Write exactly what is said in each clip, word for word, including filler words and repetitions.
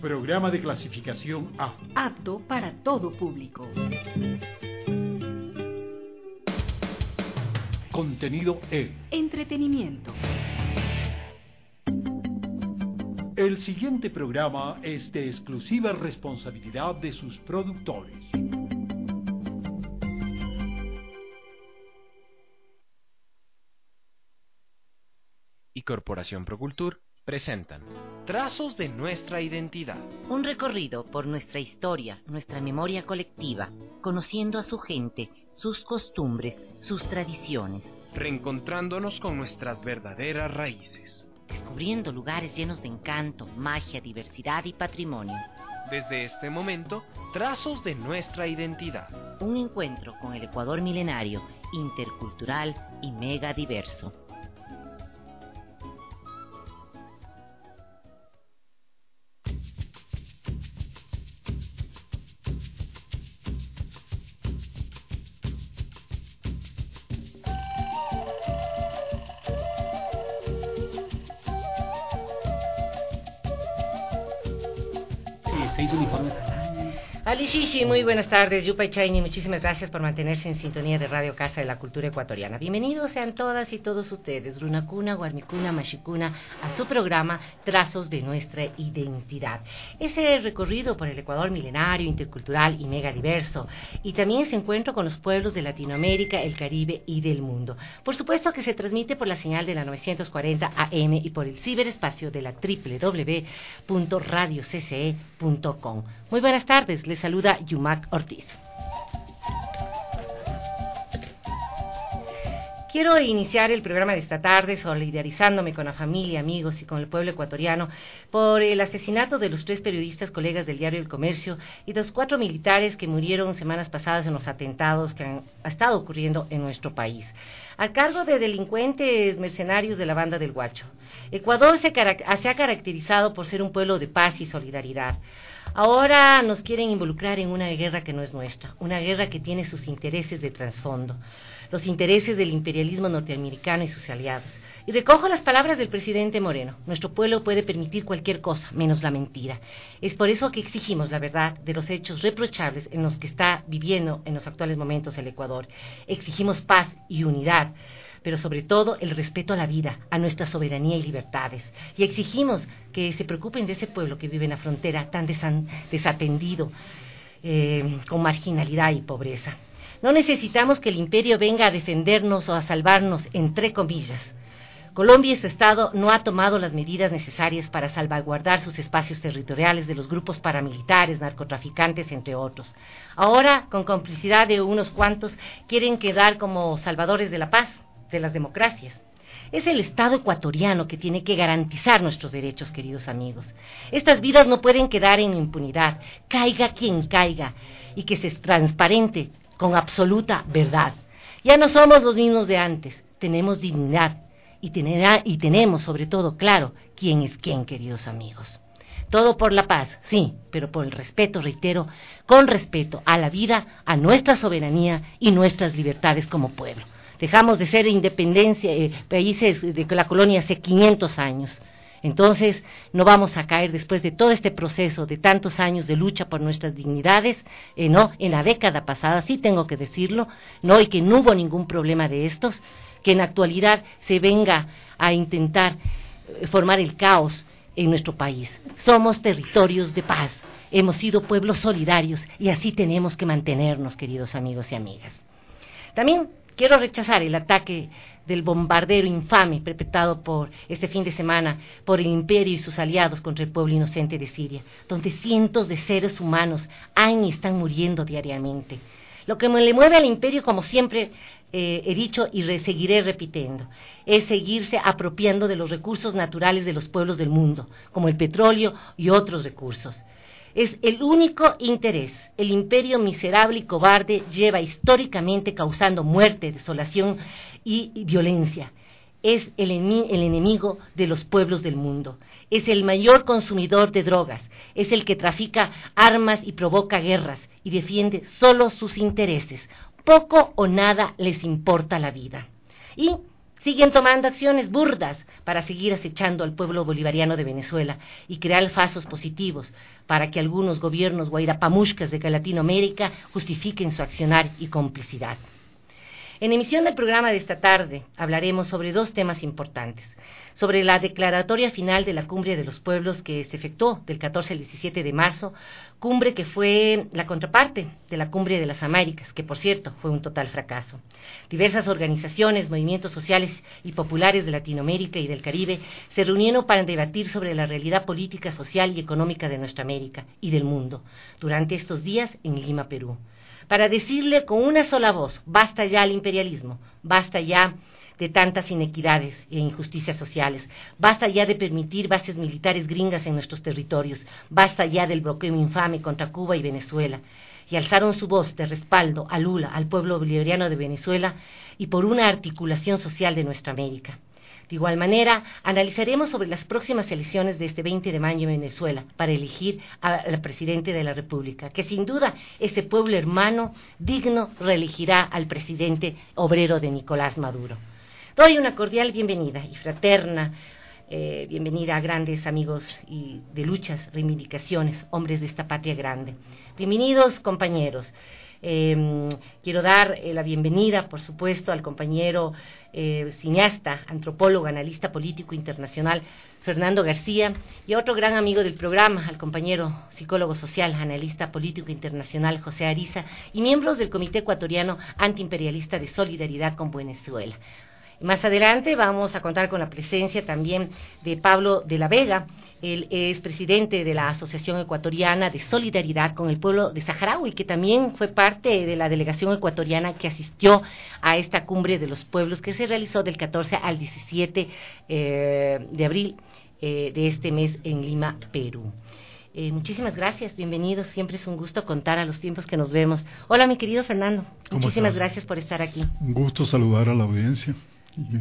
Programa de clasificación A. Apto para todo público. Contenido E. Entretenimiento. El siguiente programa es de exclusiva responsabilidad de sus productores. Y Corporación Procultur presentan Trazos de nuestra identidad. Un recorrido por nuestra historia, nuestra memoria colectiva, conociendo a su gente, sus costumbres, sus tradiciones. Reencontrándonos con nuestras verdaderas raíces. Descubriendo lugares llenos de encanto, magia, diversidad y patrimonio. Desde este momento, Trazos de nuestra identidad. Un encuentro con el Ecuador milenario, intercultural y mega diverso. Seis uniformes. Ali Shishi, muy buenas tardes. Yupay Chaini, muchísimas gracias por mantenerse en sintonía de Radio Casa de la Cultura Ecuatoriana. Bienvenidos sean todas y todos ustedes, Runacuna, Guarmicuna, Mashicuna, a su programa Trazos de nuestra identidad. Ese recorrido por el Ecuador milenario, intercultural y mega diverso. Y también ese encuentro con los pueblos de Latinoamérica, el Caribe y del mundo. Por supuesto que se transmite por la señal de la novecientos cuarenta A M y por el ciberespacio de la doble u doble u doble u punto radio c c e punto com. Muy buenas tardes. Les saluda Yumac Ortiz. Quiero iniciar el programa de esta tarde solidarizándome con la familia, amigos y con el pueblo ecuatoriano por el asesinato de los tres periodistas colegas del diario El Comercio y de los cuatro militares que murieron semanas pasadas en los atentados que han estado ocurriendo en nuestro país, a cargo de delincuentes mercenarios de la banda del Guacho. Ecuador se, se ha caracterizado por ser un pueblo de paz y solidaridad. Ahora nos quieren involucrar en una guerra que no es nuestra, una guerra que tiene sus intereses de trasfondo, los intereses del imperialismo norteamericano y sus aliados. Y recojo las palabras del presidente Moreno: nuestro pueblo puede permitir cualquier cosa, menos la mentira. Es por eso que exigimos la verdad de los hechos reprochables en los que está viviendo en los actuales momentos el Ecuador. Exigimos paz y unidad, pero sobre todo el respeto a la vida, a nuestra soberanía y libertades. Y exigimos que se preocupen de ese pueblo que vive en la frontera tan desan, desatendido, eh, con marginalidad y pobreza. No necesitamos que el imperio venga a defendernos o a salvarnos, entre comillas. Colombia y su Estado no ha tomado las medidas necesarias para salvaguardar sus espacios territoriales de los grupos paramilitares, narcotraficantes, entre otros. Ahora, con complicidad de unos cuantos, quieren quedar como salvadores de la paz, de las democracias. Es el Estado ecuatoriano que tiene que garantizar nuestros derechos, queridos amigos. Estas vidas no pueden quedar en impunidad, caiga quien caiga, y que se transparente con absoluta verdad. Ya no somos los mismos de antes, tenemos dignidad y, tener, y tenemos sobre todo claro quién es quién, queridos amigos. Todo por la paz, sí, pero por el respeto, reitero, con respeto a la vida, a nuestra soberanía y nuestras libertades como pueblo. Dejamos de ser independencia, eh, países de la colonia hace quinientos años. Entonces, no vamos a caer después de todo este proceso de tantos años de lucha por nuestras dignidades, eh, no, en la década pasada, sí tengo que decirlo, no, y que no hubo ningún problema de estos, que en la actualidad se venga a intentar eh, formar el caos en nuestro país. Somos territorios de paz, hemos sido pueblos solidarios y así tenemos que mantenernos, queridos amigos y amigas. También quiero rechazar el ataque del bombardero infame perpetrado por este fin de semana por el imperio y sus aliados contra el pueblo inocente de Siria, donde cientos de seres humanos han y están muriendo diariamente. Lo que le mueve al imperio, como siempre eh, he dicho y re, seguiré repitiendo, es seguirse apropiando de los recursos naturales de los pueblos del mundo, como el petróleo y otros recursos. Es el único interés. El imperio miserable y cobarde lleva históricamente causando muerte, desolación y, y violencia. Es el, el enemigo de los pueblos del mundo. Es el mayor consumidor de drogas. Es el que trafica armas y provoca guerras y defiende solo sus intereses. Poco o nada les importa la vida. Y Siguen tomando acciones burdas para seguir acechando al pueblo bolivariano de Venezuela y crear falsos positivos para que algunos gobiernos guairapamushkas de Latinoamérica justifiquen su accionar y complicidad. En emisión del programa de esta tarde hablaremos sobre dos temas importantes. Sobre la declaratoria final de la Cumbre de los Pueblos que se efectuó del catorce al diecisiete de marzo, cumbre que fue la contraparte de la Cumbre de las Américas, que por cierto fue un total fracaso. Diversas organizaciones, movimientos sociales y populares de Latinoamérica y del Caribe se reunieron para debatir sobre la realidad política, social y económica de nuestra América y del mundo durante estos días en Lima, Perú. Para decirle con una sola voz, basta ya el imperialismo, basta ya de tantas inequidades e injusticias sociales, basta ya de permitir bases militares gringas en nuestros territorios, basta ya del bloqueo infame contra Cuba y Venezuela, y alzaron su voz de respaldo a Lula, al pueblo bolivariano de Venezuela y por una articulación social de nuestra América. De igual manera, analizaremos sobre las próximas elecciones de este veinte de mayo en Venezuela para elegir al presidente de la República, que sin duda ese pueblo hermano digno reelegirá al presidente obrero de Nicolás Maduro. Doy una cordial bienvenida y fraterna eh, bienvenida a grandes amigos y de luchas, reivindicaciones, hombres de esta patria grande. Bienvenidos, compañeros. Eh, quiero dar eh, la bienvenida, por supuesto, al compañero eh, cineasta, antropólogo, analista político internacional, Fernando García, y a otro gran amigo del programa, al compañero psicólogo social, analista político internacional, José Ariza, y miembros del Comité Ecuatoriano Antiimperialista de Solidaridad con Venezuela. Más adelante vamos a contar con la presencia también de Pablo de la Vega. Él es presidente de la Asociación Ecuatoriana de Solidaridad con el Pueblo de Saharaui, que también fue parte de la delegación ecuatoriana que asistió a esta cumbre de los pueblos que se realizó del catorce al diecisiete eh, de abril eh, de este mes en Lima, Perú. Eh, muchísimas gracias, bienvenidos, siempre es un gusto contar a los tiempos que nos vemos. Hola, mi querido Fernando, muchísimas gracias por estar aquí. Un gusto saludar a la audiencia y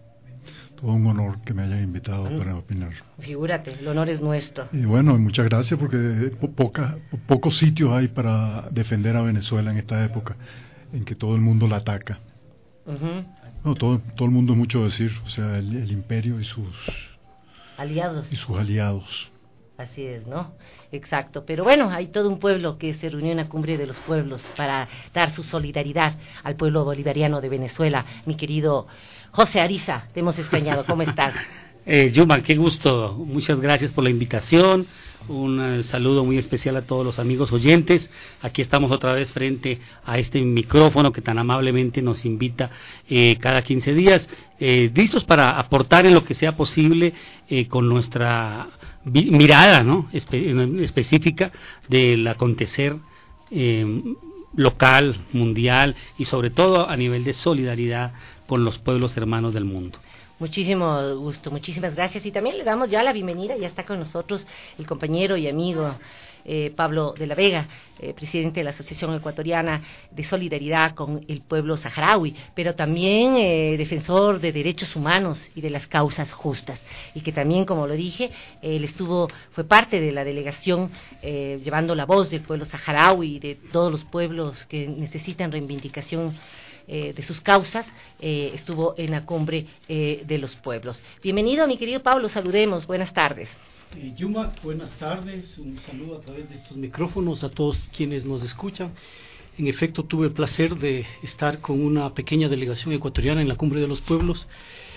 todo un honor que me hayan invitado bueno, para opinar. Figúrate, el honor es nuestro. Y bueno, muchas gracias porque po poca, po pocos sitios hay para defender a Venezuela en esta época en que todo el mundo la ataca. Uh-huh. No, todo, todo el mundo es mucho decir, o sea, el, el imperio y sus aliados. Y sus aliados. Así es, ¿no? Exacto. Pero bueno, hay todo un pueblo que se reunió en la Cumbre de los Pueblos para dar su solidaridad al pueblo bolivariano de Venezuela. Mi querido José Ariza, te hemos extrañado. ¿Cómo estás? eh, Yuma, qué gusto. Muchas gracias por la invitación. Un uh, saludo muy especial a todos los amigos oyentes. Aquí estamos otra vez frente a este micrófono que tan amablemente nos invita eh, cada quince días, eh, listos para aportar en lo que sea posible eh, con nuestra mirada, ¿no? Espe- específica del acontecer eh, local, mundial y sobre todo a nivel de solidaridad con los pueblos hermanos del mundo. Muchísimo gusto, muchísimas gracias y también le damos ya la bienvenida, ya está con nosotros el compañero y amigo eh, Pablo de la Vega, eh, presidente de la Asociación Ecuatoriana de Solidaridad con el Pueblo Saharaui, pero también eh, defensor de derechos humanos y de las causas justas, y que también, como lo dije, él estuvo, fue parte de la delegación eh, llevando la voz del pueblo saharaui y de todos los pueblos que necesitan reivindicación Eh, de sus causas, eh, estuvo en la cumbre eh, de los pueblos. Bienvenido, mi querido Pablo, saludemos, buenas tardes. Eh, Yuma, buenas tardes, un saludo a través de estos micrófonos a todos quienes nos escuchan. En efecto, tuve el placer de estar con una pequeña delegación ecuatoriana en la Cumbre de los Pueblos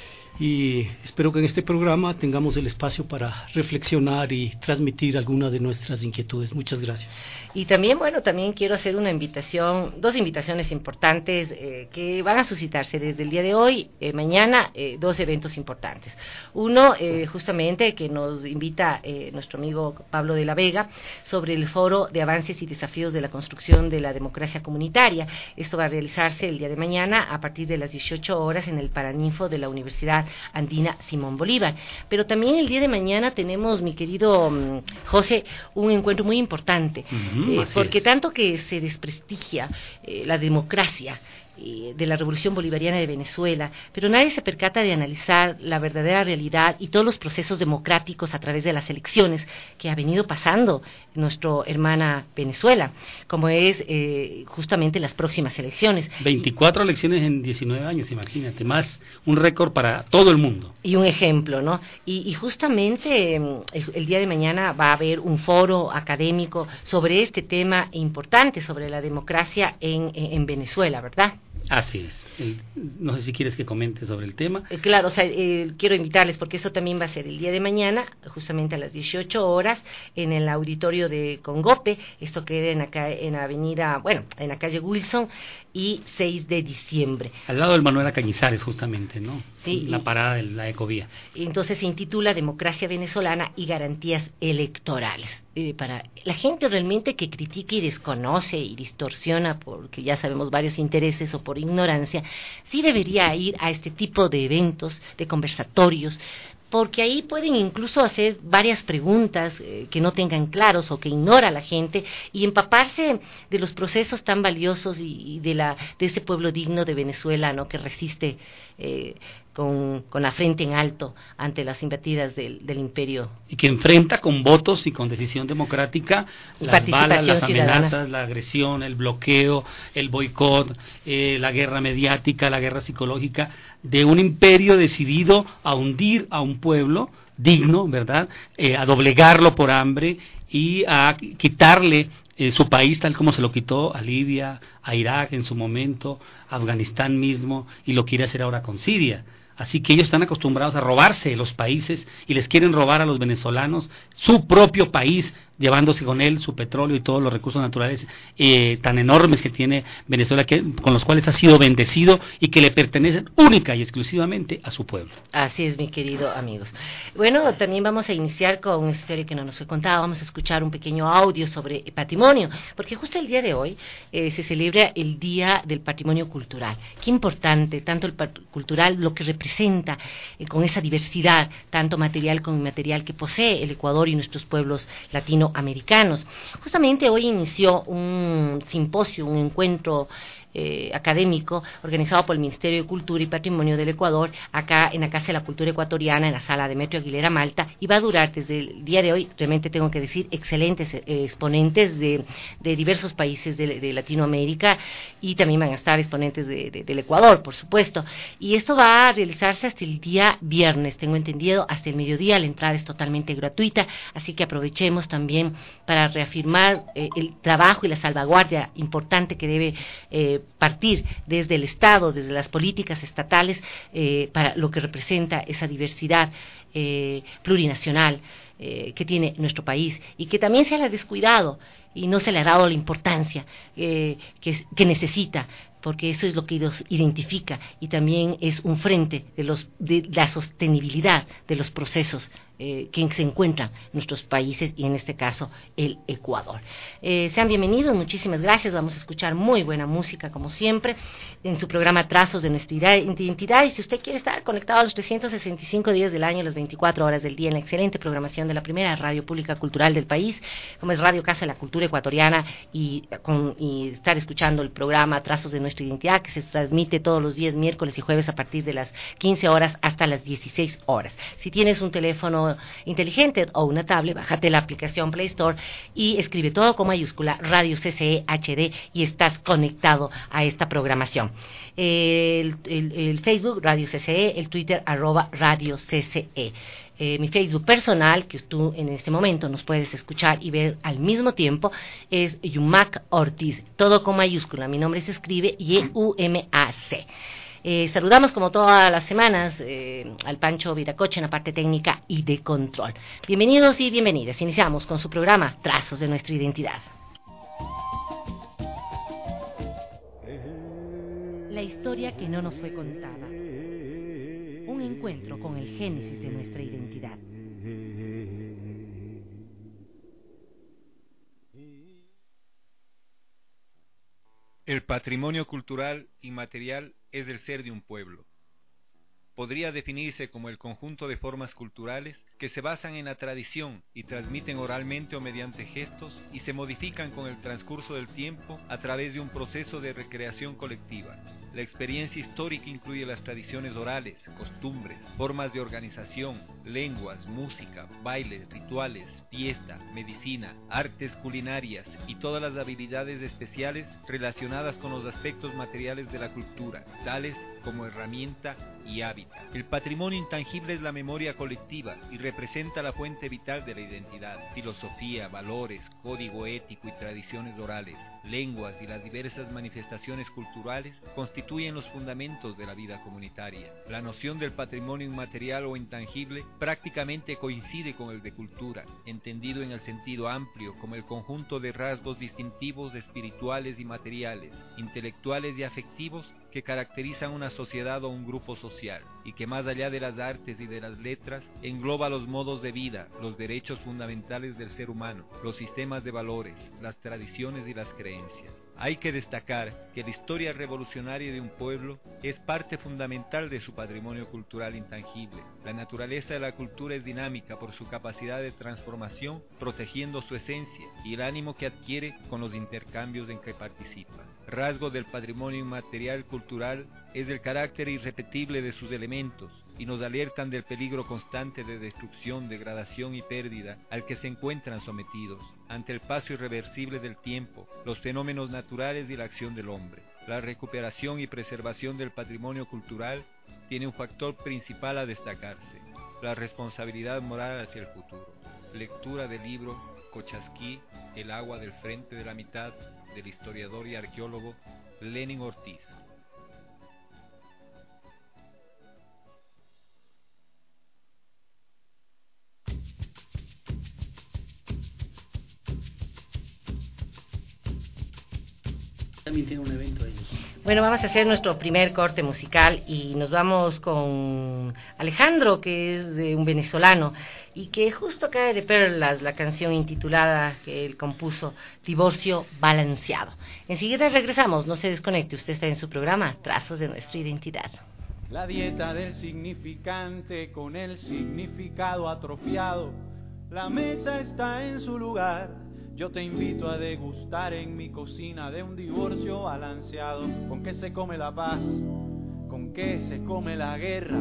y espero que en este programa tengamos el espacio para reflexionar y transmitir algunas de nuestras inquietudes. Muchas gracias. Y también, bueno, también quiero hacer una invitación, dos invitaciones importantes eh, que van a suscitarse desde el día de hoy, eh, mañana, eh, dos eventos importantes. Uno, eh, justamente, que nos invita eh, nuestro amigo Pablo de la Vega sobre el Foro de Avances y Desafíos de la Construcción de la Democracia Comunitaria. Esto va a realizarse el día de mañana a partir de las dieciocho horas en el Paraninfo de la Universidad Andina Simón Bolívar. Pero también el día de mañana tenemos, mi querido um, José, un encuentro muy importante, uh-huh, eh, porque es. tanto que se desprestigia eh, la democracia eh, de la Revolución Bolivariana de Venezuela, pero nadie se percata de analizar la verdadera realidad y todos los procesos democráticos a través de las elecciones que ha venido pasando nuestra hermana Venezuela, como es eh, justamente las próximas elecciones. veinticuatro elecciones en diecinueve años, imagínate, más un récord para todo el mundo. Y un ejemplo, ¿no? Y, y justamente el, el día de mañana va a haber un foro académico sobre este tema importante, sobre la democracia en, en, en Venezuela, ¿verdad? Así es. El, no sé si quieres que comente sobre el tema. Eh, claro, o sea, eh, quiero invitarles porque eso también va a ser el día de mañana, justamente a las dieciocho horas, en el auditorio de Congope. Esto queda en acá en la avenida, bueno, en la calle Wilson y seis de diciembre. Al lado del Manuela Cañizares, justamente, ¿no? Sí. La y, parada de la Ecovía. Entonces se intitula Democracia Venezolana y Garantías Electorales. Eh, para la gente realmente que critica y desconoce y distorsiona, porque ya sabemos varios intereses o por ignorancia, sí debería ir a este tipo de eventos, de conversatorios, porque ahí pueden incluso hacer varias preguntas eh, que no tengan claros o que ignora la gente y empaparse de los procesos tan valiosos y, y de la de ese pueblo digno de Venezuela, ¿no?, que resiste eh, con, con la frente en alto ante las embatidas del, del imperio. Y que enfrenta con votos y con decisión democrática y las balas, las ciudadana. amenazas, la agresión, el bloqueo, el boicot, eh, la guerra mediática, la guerra psicológica de un imperio decidido a hundir a un pueblo digno, ¿verdad?, eh, a doblegarlo por hambre y a quitarle eh, su país tal como se lo quitó a Libia, a Irak en su momento, a Afganistán mismo, y lo quiere hacer ahora con Siria. Así que ellos están acostumbrados a robarse los países y les quieren robar a los venezolanos su propio país, llevándose con él su petróleo y todos los recursos naturales eh, tan enormes que tiene Venezuela, que, con los cuales ha sido bendecido y que le pertenecen única y exclusivamente a su pueblo. Así es, mi querido amigos. Bueno, también vamos a iniciar con una historia que no nos fue contada. Vamos a escuchar un pequeño audio sobre patrimonio, porque justo el día de hoy eh, se celebra el Día del Patrimonio Cultural. Qué importante, tanto el pat- cultural, lo que representa eh, con esa diversidad, tanto material como inmaterial, que posee el Ecuador y nuestros pueblos latinos americanos. Justamente hoy inició un simposio, un encuentro eh, académico organizado por el Ministerio de Cultura y Patrimonio del Ecuador, acá en la Casa de la Cultura Ecuatoriana, en la sala Demetrio Aguilera Malta, y va a durar desde el día de hoy, realmente tengo que decir, excelentes eh, exponentes de, de diversos países de, de Latinoamérica, y también van a estar exponentes de, de, del Ecuador, por supuesto, y esto va a realizarse hasta el día viernes, tengo entendido, hasta el mediodía. La entrada es totalmente gratuita, así que aprovechemos también para reafirmar eh, el trabajo y la salvaguardia importante que debe eh, partir desde el Estado, desde las políticas estatales, eh, para lo que representa esa diversidad eh, plurinacional eh, que tiene nuestro país y que también se le ha descuidado y no se le ha dado la importancia eh, que, que necesita, porque eso es lo que nos identifica y también es un frente de, los, de la sostenibilidad de los procesos eh, que se encuentran nuestros países y en este caso el Ecuador. Eh, sean bienvenidos, muchísimas gracias. Vamos a escuchar muy buena música como siempre en su programa Trazos de Nuestra Identidad, y si usted quiere estar conectado a los trescientos sesenta y cinco días del año, las veinticuatro horas del día, en la excelente programación de la primera radio pública cultural del país, como es Radio Casa de la Cultura Ecuatoriana, y, con, y estar escuchando el programa Trazos de Nuestra Identidad, que se transmite todos los días miércoles y jueves a partir de las quince horas hasta las dieciséis horas. Si tienes un teléfono inteligente o una tablet, bájate la aplicación Play Store y escribe todo con mayúscula Radio C C E H D y estás conectado a esta programación. El, el, el Facebook Radio C C E, el Twitter arroba Radio C C E. Eh, mi Facebook personal, que tú en este momento nos puedes escuchar y ver al mismo tiempo, es Yumac Ortiz, todo con mayúscula. Mi nombre se escribe Y U M A C. Eh, saludamos como todas las semanas eh, al Pancho Viracocha en la parte técnica y de control. Bienvenidos y bienvenidas. Iniciamos con su programa Trazos de Nuestra Identidad. La historia que no nos fue contada. Un encuentro con el génesis de nuestra identidad. El patrimonio cultural y material es el ser de un pueblo. podría definirse como el conjunto de formas culturales que se basan en la tradición y transmiten oralmente o mediante gestos y se modifican con el transcurso del tiempo a través de un proceso de recreación colectiva. La experiencia histórica incluye las tradiciones orales, costumbres, formas de organización, lenguas, música, bailes, rituales, fiesta, medicina, artes culinarias y todas las habilidades especiales relacionadas con los aspectos materiales de la cultura, tales como herramienta y hábitat. El patrimonio intangible es la memoria colectiva y representa la fuente vital de la identidad. Filosofía, valores, código ético y tradiciones orales, lenguas y las diversas manifestaciones culturales constituyen los fundamentos de la vida comunitaria. La noción del patrimonio inmaterial o intangible prácticamente coincide con el de cultura, entendido en el sentido amplio como el conjunto de rasgos distintivos espirituales y materiales, intelectuales y afectivos que caracterizan una sociedad o un grupo social, y que más allá de las artes y de las letras, engloba los modos de vida, los derechos fundamentales del ser humano, los sistemas de valores, las tradiciones y las creencias. Hay que destacar que la historia revolucionaria de un pueblo es parte fundamental de su patrimonio cultural intangible. La naturaleza de la cultura es dinámica por su capacidad de transformación, protegiendo su esencia y el ánimo que adquiere con los intercambios en que participa. Rasgo del patrimonio inmaterial cultural es el carácter irrepetible de sus elementos, y nos alertan del peligro constante de destrucción, degradación y pérdida al que se encuentran sometidos ante el paso irreversible del tiempo, los fenómenos naturales y la acción del hombre. La recuperación y preservación del patrimonio cultural tiene un factor principal a destacarse: la responsabilidad moral hacia el futuro. Lectura del libro Cochasquí, El agua del frente de la mitad, del historiador y arqueólogo Lenin Ortiz. También tiene un evento ellos. Bueno, vamos a hacer nuestro primer corte musical y nos vamos con Alejandro, que es de un venezolano y que justo cae de perlas la canción intitulada que él compuso, Divorcio Balanceado. Enseguida regresamos, no se desconecte, usted está en su programa Trazos de Nuestra Identidad. La dieta del significante con el significado atrofiado, la mesa está en su lugar. Yo te invito a degustar en mi cocina de un divorcio balanceado. ¿Con qué se come la paz? ¿Con qué se come la guerra?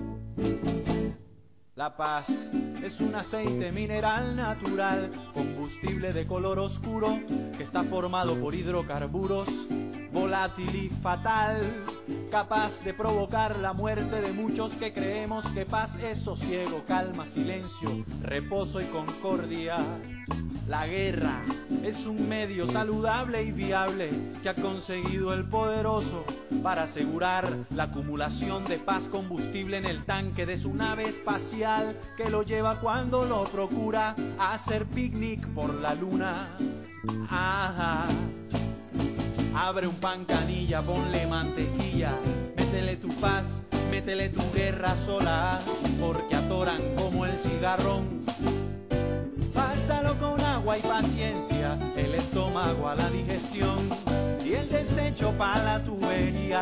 La paz es un aceite mineral natural, combustible de color oscuro, que está formado por hidrocarburos, volátil y fatal, capaz de provocar la muerte de muchos que creemos que paz es sosiego, calma, silencio, reposo y concordia. La guerra es un medio saludable y viable que ha conseguido el poderoso para asegurar la acumulación de paz combustible en el tanque de su nave espacial, que lo lleva cuando lo procura a hacer picnic por la luna. Ajá. Abre un pan canilla, ponle mantequilla, métele tu paz, métele tu guerra sola, porque atoran como el cigarrón. Pásalo con agua y paciencia, el estómago a la digestión y el desecho para la tubería.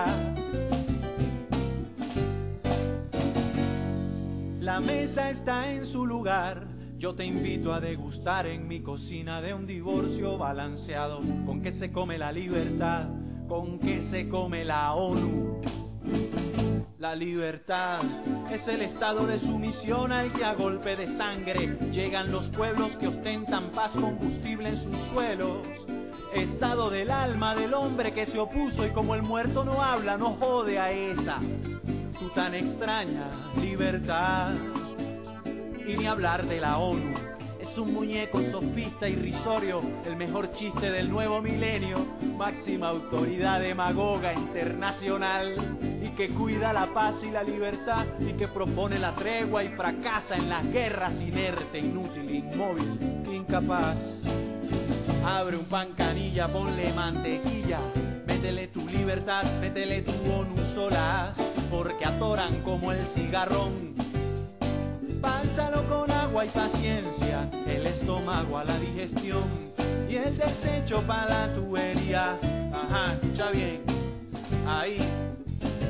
La mesa está en su lugar, yo te invito a degustar en mi cocina de un divorcio balanceado. ¿Con qué se come la libertad? ¿Con qué se come la ONU? La libertad es el estado de sumisión al que a golpe de sangre llegan los pueblos que ostentan paz combustible en sus suelos. Estado del alma del hombre que se opuso y como el muerto no habla, no jode a esa tu tan extraña libertad. Y ni hablar de la ONU, es un muñeco sofista irrisorio, el mejor chiste del nuevo milenio, máxima autoridad demagoga internacional, y que cuida la paz y la libertad, y que propone la tregua y fracasa en las guerras, inerte, inútil, inmóvil, incapaz. Abre un pan canilla, ponle mantequilla, métele tu libertad, métele tu ONU sola, porque atoran como el cigarrón. Pásalo con agua y paciencia, el estómago a la digestión y el desecho para la tubería. Ajá, escucha bien, ahí.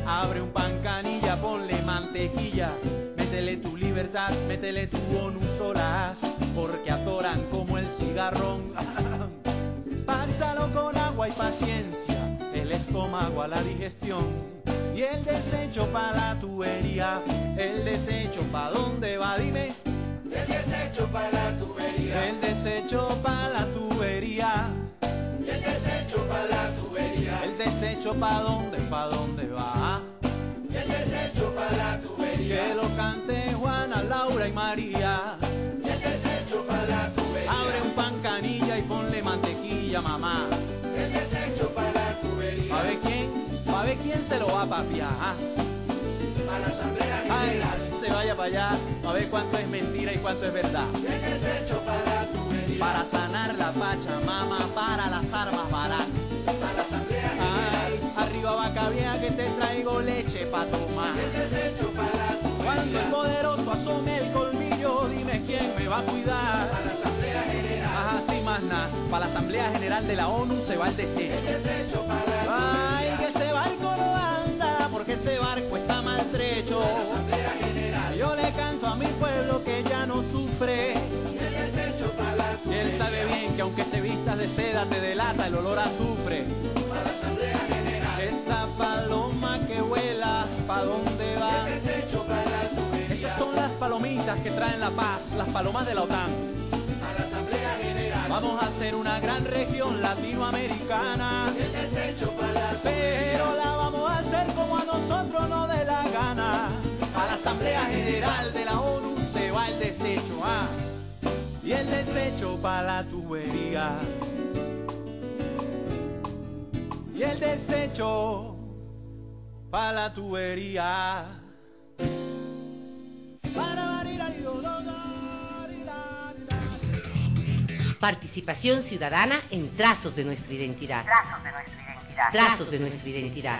Abre un pan canilla, ponle mantequilla, métele tu libertad, métele tu ONU solas, porque atoran como el cigarrón. Pásalo con agua y paciencia, el estómago a la digestión, y el desecho pa' la tubería. El desecho pa' dónde va, dime. El desecho pa' la tubería. El desecho pa' la tubería. El desecho pa' la tubería. El desecho pa' dónde, pa' dónde va. El desecho pa' la tubería. Que lo cante Juana, Laura y María. El desecho pa' la tubería. Abre un pan canilla y ponle mantequilla, mamá. El desecho pa' la tubería. ¿Pa' ver quién? ¿Pa' ver quién se lo va a papiar? ¿Ah? A la Asamblea General. Ay, se vaya para allá, a ver cuánto es mentira y cuánto es verdad. El desecho pa' la tubería. Para sanar la Pachamama, para las armas baratas. A la Asamblea General. Ay, arriba vaca vieja que te traigo leche pa' tomar. El desecho pa' la tubería. Cuando el poderoso asome el colmillo, dime quién me va a cuidar. Para la Asamblea General. Ajá, sí, más nada. Para la Asamblea General de la ONU se va el desecho. El desecho pa' la tubería. Ay, que ese barco no anda, porque ese barco está maltrecho. Para la Asamblea General. Yo le canto a mi pueblo que ya no sufre. El desecho pa' la tubería. Él sabe bien que aunque te vistas de seda te delata el olor a azufre. Para la Asamblea General. Esa paloma que vuela, ¿pa' dónde va? El desecho pa' la tubería. Esas son las palomitas que traen la paz, las palomas de la OTAN. A la Asamblea General. Vamos a hacer una gran región latinoamericana. El desecho pa' la tubería. Pero la vamos a hacer como a nosotros nos dé la gana. A la Asamblea General de la ONU se va el desecho, ah. Y el desecho pa' la tubería. Y el desecho pa' la tubería. Participación ciudadana en trazos de nuestra identidad. Trazos de nuestra identidad. Trazos de nuestra identidad.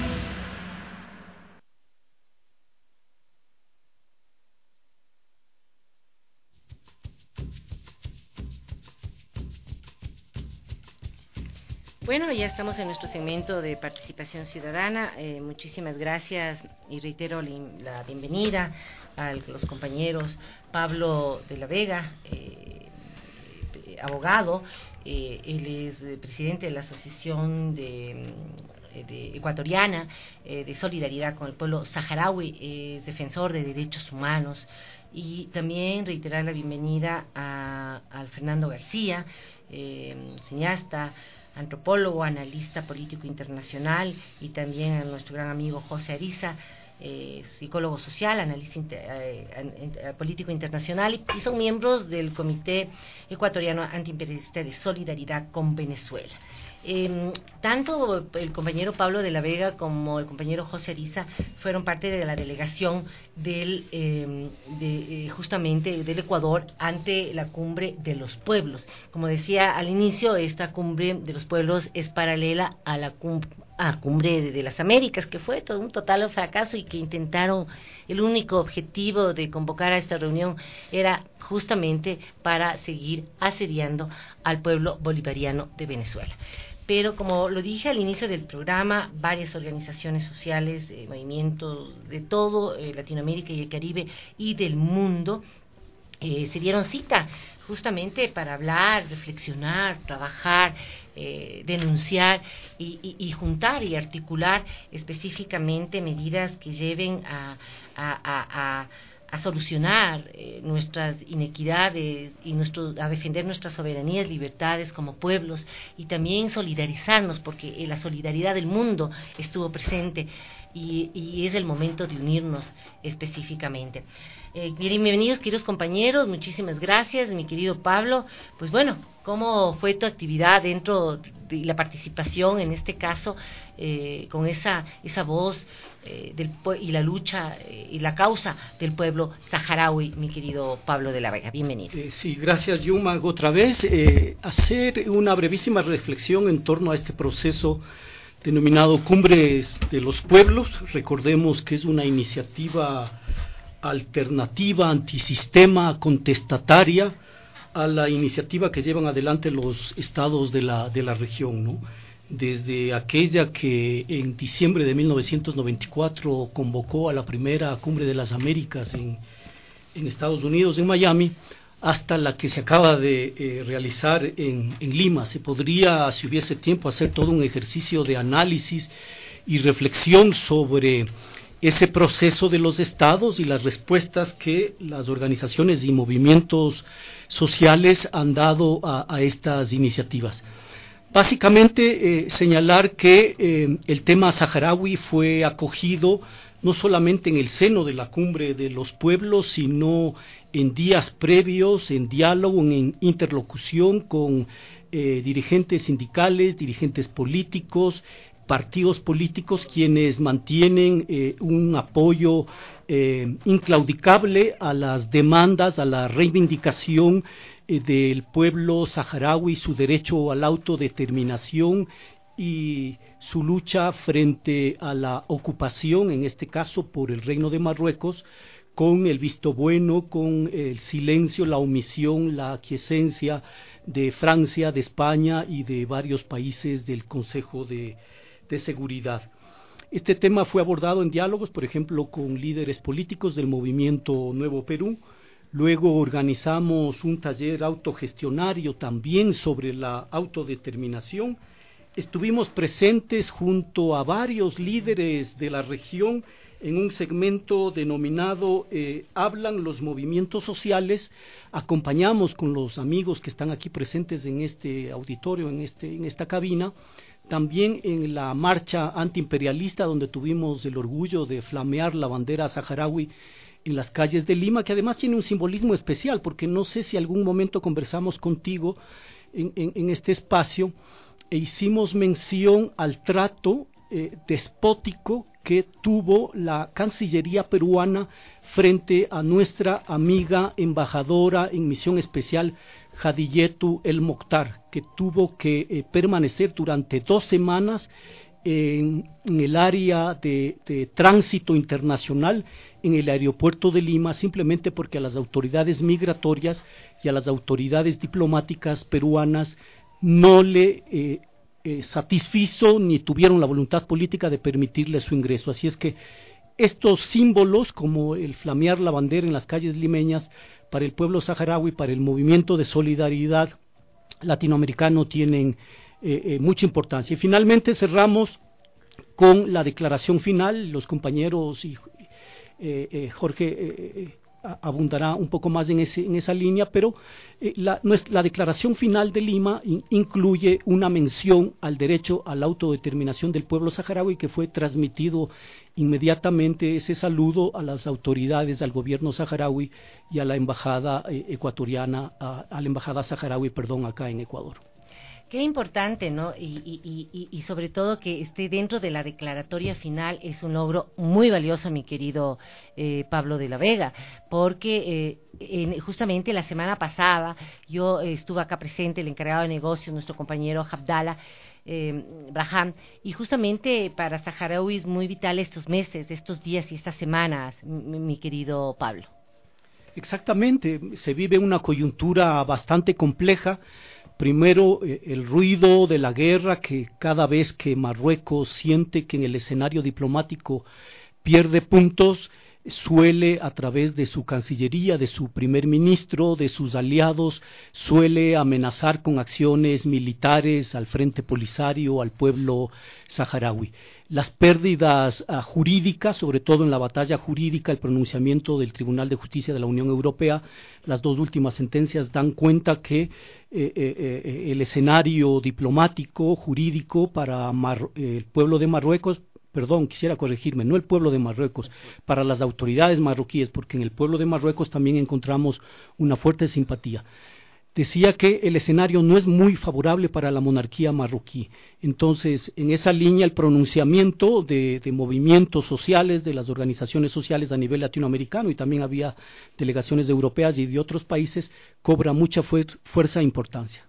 Bueno, ya estamos en nuestro segmento de participación ciudadana. Eh, muchísimas gracias y reitero la bienvenida a los compañeros Pablo de la Vega, eh, abogado. Eh, él es presidente de la Asociación de, de Ecuatoriana eh, de Solidaridad con el Pueblo Saharaui, es defensor de derechos humanos. Y también reiterar la bienvenida a, a Fernando García, eh, cineasta, antropólogo, analista político internacional, y también a nuestro gran amigo José Ariza, eh, psicólogo social, analista inter, eh, eh, político internacional, y, y son miembros del Comité Ecuatoriano Antiimperialista de Solidaridad con Venezuela. Eh, tanto el compañero Pablo de la Vega como el compañero José Ariza fueron parte de la delegación del, eh, de, eh, justamente del Ecuador ante la Cumbre de los Pueblos. Como decía al inicio, esta Cumbre de los Pueblos es paralela a la Cumbre, a Cumbre de, de las Américas, que fue todo un total fracaso y que intentaron, el único objetivo de convocar a esta reunión era justamente para seguir asediando al pueblo bolivariano de Venezuela. Pero como lo dije al inicio del programa, varias organizaciones sociales, eh, movimientos de todo eh, Latinoamérica y el Caribe y del mundo eh, se dieron cita justamente para hablar, reflexionar, trabajar, eh, denunciar y, y, y juntar y articular específicamente medidas que lleven a, a, a, a a solucionar eh, nuestras inequidades y nuestro, a defender nuestras soberanías, libertades como pueblos, y también solidarizarnos, porque eh, la solidaridad del mundo estuvo presente y, y es el momento de unirnos específicamente. Eh, bienvenidos, queridos compañeros, muchísimas gracias, mi querido Pablo. Pues bueno, ¿cómo fue tu actividad dentro de la participación, en este caso, eh, con esa, esa voz eh, del, y la lucha eh, y la causa del pueblo saharaui, mi querido Pablo de la Vega? Bienvenido. Eh, sí, gracias, Yuma. Otra vez, eh, hacer una brevísima reflexión en torno a este proceso denominado Cumbres de los Pueblos. Recordemos que es una iniciativa alternativa, antisistema, contestataria a la iniciativa que llevan adelante los estados de la, de la región, ¿no? desde aquella que en diciembre de mil novecientos noventa y cuatro convocó a la primera Cumbre de las Américas en, en Estados Unidos, en Miami, hasta la que se acaba de eh, realizar en, en Lima. Se podría, si hubiese tiempo, hacer todo un ejercicio de análisis y reflexión sobre ese proceso de los estados y las respuestas que las organizaciones y movimientos sociales han dado a, a estas iniciativas. Básicamente, eh, señalar que eh, el tema saharaui fue acogido no solamente en el seno de la Cumbre de los Pueblos, sino en días previos, en diálogo, en interlocución con eh, dirigentes sindicales, dirigentes políticos, partidos políticos, quienes mantienen eh, un apoyo eh, inclaudicable a las demandas, a la reivindicación del pueblo saharaui, su derecho a la autodeterminación y su lucha frente a la ocupación, en este caso por el Reino de Marruecos, con el visto bueno, con el silencio, la omisión, la aquiescencia de Francia, de España y de varios países del Consejo de, de Seguridad. Este tema fue abordado en diálogos, por ejemplo, con líderes políticos del movimiento Nuevo Perú. Luego organizamos un taller autogestionario también sobre la autodeterminación. Estuvimos presentes junto a varios líderes de la región en un segmento denominado eh, Hablan los movimientos sociales. Acompañamos con los amigos que están aquí presentes en este auditorio, en, este, en esta cabina, también en la marcha antiimperialista, donde tuvimos el orgullo de flamear la bandera saharaui en las calles de Lima, que además tiene un simbolismo especial, porque no sé si algún momento conversamos contigo en, en, en este espacio e hicimos mención al trato eh, despótico que tuvo la Cancillería peruana frente a nuestra amiga embajadora en misión especial, Hadiyetu El Mokhtar, que tuvo que eh, permanecer durante dos semanas en, en el área de, de tránsito internacional en el aeropuerto de Lima, simplemente porque a las autoridades migratorias y a las autoridades diplomáticas peruanas no le eh, eh, satisfizo ni tuvieron la voluntad política de permitirle su ingreso. Así es que estos símbolos, como el flamear la bandera en las calles limeñas, para el pueblo saharaui, para el movimiento de solidaridad latinoamericano, tienen eh, eh, mucha importancia. Y finalmente cerramos con la declaración final. Los compañeros y eh, eh, Jorge eh, abundará un poco más en, ese, en esa línea, pero eh, la, nuestra, la declaración final de Lima in, incluye una mención al derecho a la autodeterminación del pueblo saharaui, que fue transmitido inmediatamente ese saludo a las autoridades, al gobierno saharaui y a la embajada eh, ecuatoriana, a, a la embajada saharaui, perdón, acá en Ecuador. Qué importante, ¿no? Y, y, y, y sobre todo que esté dentro de la declaratoria final es un logro muy valioso, mi querido eh, Pablo de la Vega, porque eh, en, justamente la semana pasada yo eh, estuve acá presente, el encargado de negocios, nuestro compañero Abdallah eh, Braham, y justamente para saharauis muy vital estos meses, estos días y estas semanas, mi, mi querido Pablo. Exactamente, se vive una coyuntura bastante compleja. Primero, eh, el ruido de la guerra, que cada vez que Marruecos siente que en el escenario diplomático pierde puntos, suele, a través de su Cancillería, de su primer ministro, de sus aliados, suele amenazar con acciones militares al Frente Polisario, al pueblo saharaui. Las pérdidas uh, jurídicas, sobre todo en la batalla jurídica, el pronunciamiento del Tribunal de Justicia de la Unión Europea, las dos últimas sentencias dan cuenta que eh, eh, eh, el escenario diplomático, jurídico para Mar- eh, el pueblo de Marruecos, perdón, quisiera corregirme, no el pueblo de Marruecos, para las autoridades marroquíes, porque en el pueblo de Marruecos también encontramos una fuerte simpatía. Decía que el escenario no es muy favorable para la monarquía marroquí. Entonces, en esa línea, el pronunciamiento de, de movimientos sociales, de las organizaciones sociales a nivel latinoamericano, y también había delegaciones europeas y de otros países, cobra mucha fuer- fuerza e importancia.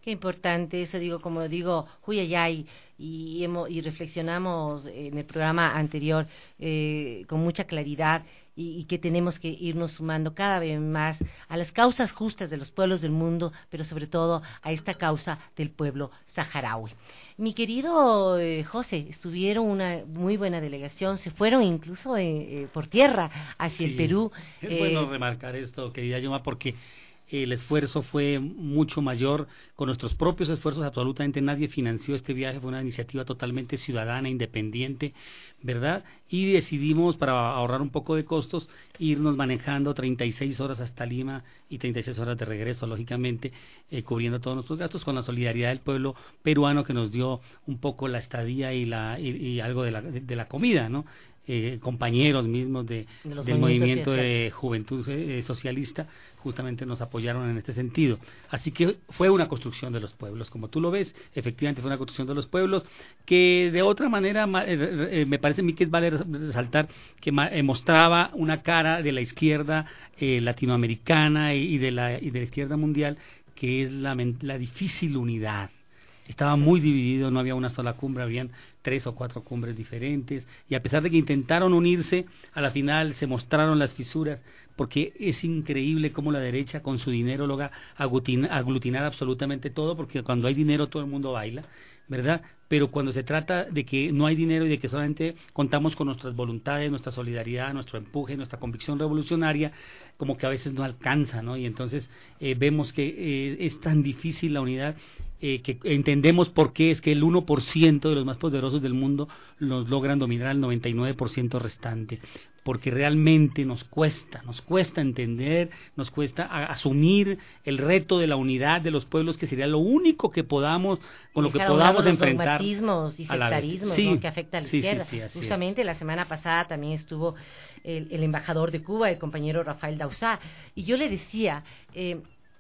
Qué importante eso, digo, como digo, Huyayay, y, hemos, y reflexionamos en el programa anterior eh, con mucha claridad, y, y que tenemos que irnos sumando cada vez más a las causas justas de los pueblos del mundo, pero sobre todo a esta causa del pueblo saharaui. Mi querido eh, José, estuvieron una muy buena delegación, se fueron incluso eh, eh, por tierra hacia sí, el Perú. Es eh, bueno remarcar esto, querida Yoma, porque el esfuerzo fue mucho mayor. Con nuestros propios esfuerzos, absolutamente nadie financió este viaje, fue una iniciativa totalmente ciudadana, independiente, ¿verdad? Y decidimos, para ahorrar un poco de costos, irnos manejando treinta y seis horas hasta Lima y treinta y seis horas de regreso, lógicamente, eh, cubriendo todos nuestros gastos, con la solidaridad del pueblo peruano que nos dio un poco la estadía y, la, y, y algo de la, de, de la comida, ¿no? Eh, compañeros mismos de, de del movimiento de juventud eh, socialista justamente nos apoyaron en este sentido. Así que fue una construcción de los pueblos, como tú lo ves, efectivamente fue una construcción de los pueblos que de otra manera eh, eh, me parece a mí que vale resaltar que eh, mostraba una cara de la izquierda eh, latinoamericana y, y, de la, y de la izquierda mundial, que es la, la difícil unidad. Estaba muy dividido, no había una sola cumbre, habían tres o cuatro cumbres diferentes, y a pesar de que intentaron unirse, a la final se mostraron las fisuras, porque es increíble cómo la derecha con su dinero logra aglutinar, aglutinar absolutamente todo, porque cuando hay dinero todo el mundo baila, ¿verdad? Pero cuando se trata de que no hay dinero y de que solamente contamos con nuestras voluntades, nuestra solidaridad, nuestro empuje, nuestra convicción revolucionaria, como que a veces no alcanza, ¿no? Y entonces eh, vemos que eh, es tan difícil la unidad, eh, que entendemos por qué es que el uno por ciento de los más poderosos del mundo nos logran dominar al noventa y nueve por ciento restante, porque realmente nos cuesta, nos cuesta entender, nos cuesta a, asumir el reto de la unidad de los pueblos, que sería lo único que podamos, con lo que podamos enfrentar y sectarismos, sí, ¿no? Que afecta a la sí, izquierda. Sí, sí, Justamente es. La semana pasada también estuvo el, el embajador de Cuba, el compañero Rafael Dauzá, y yo le decía, eh,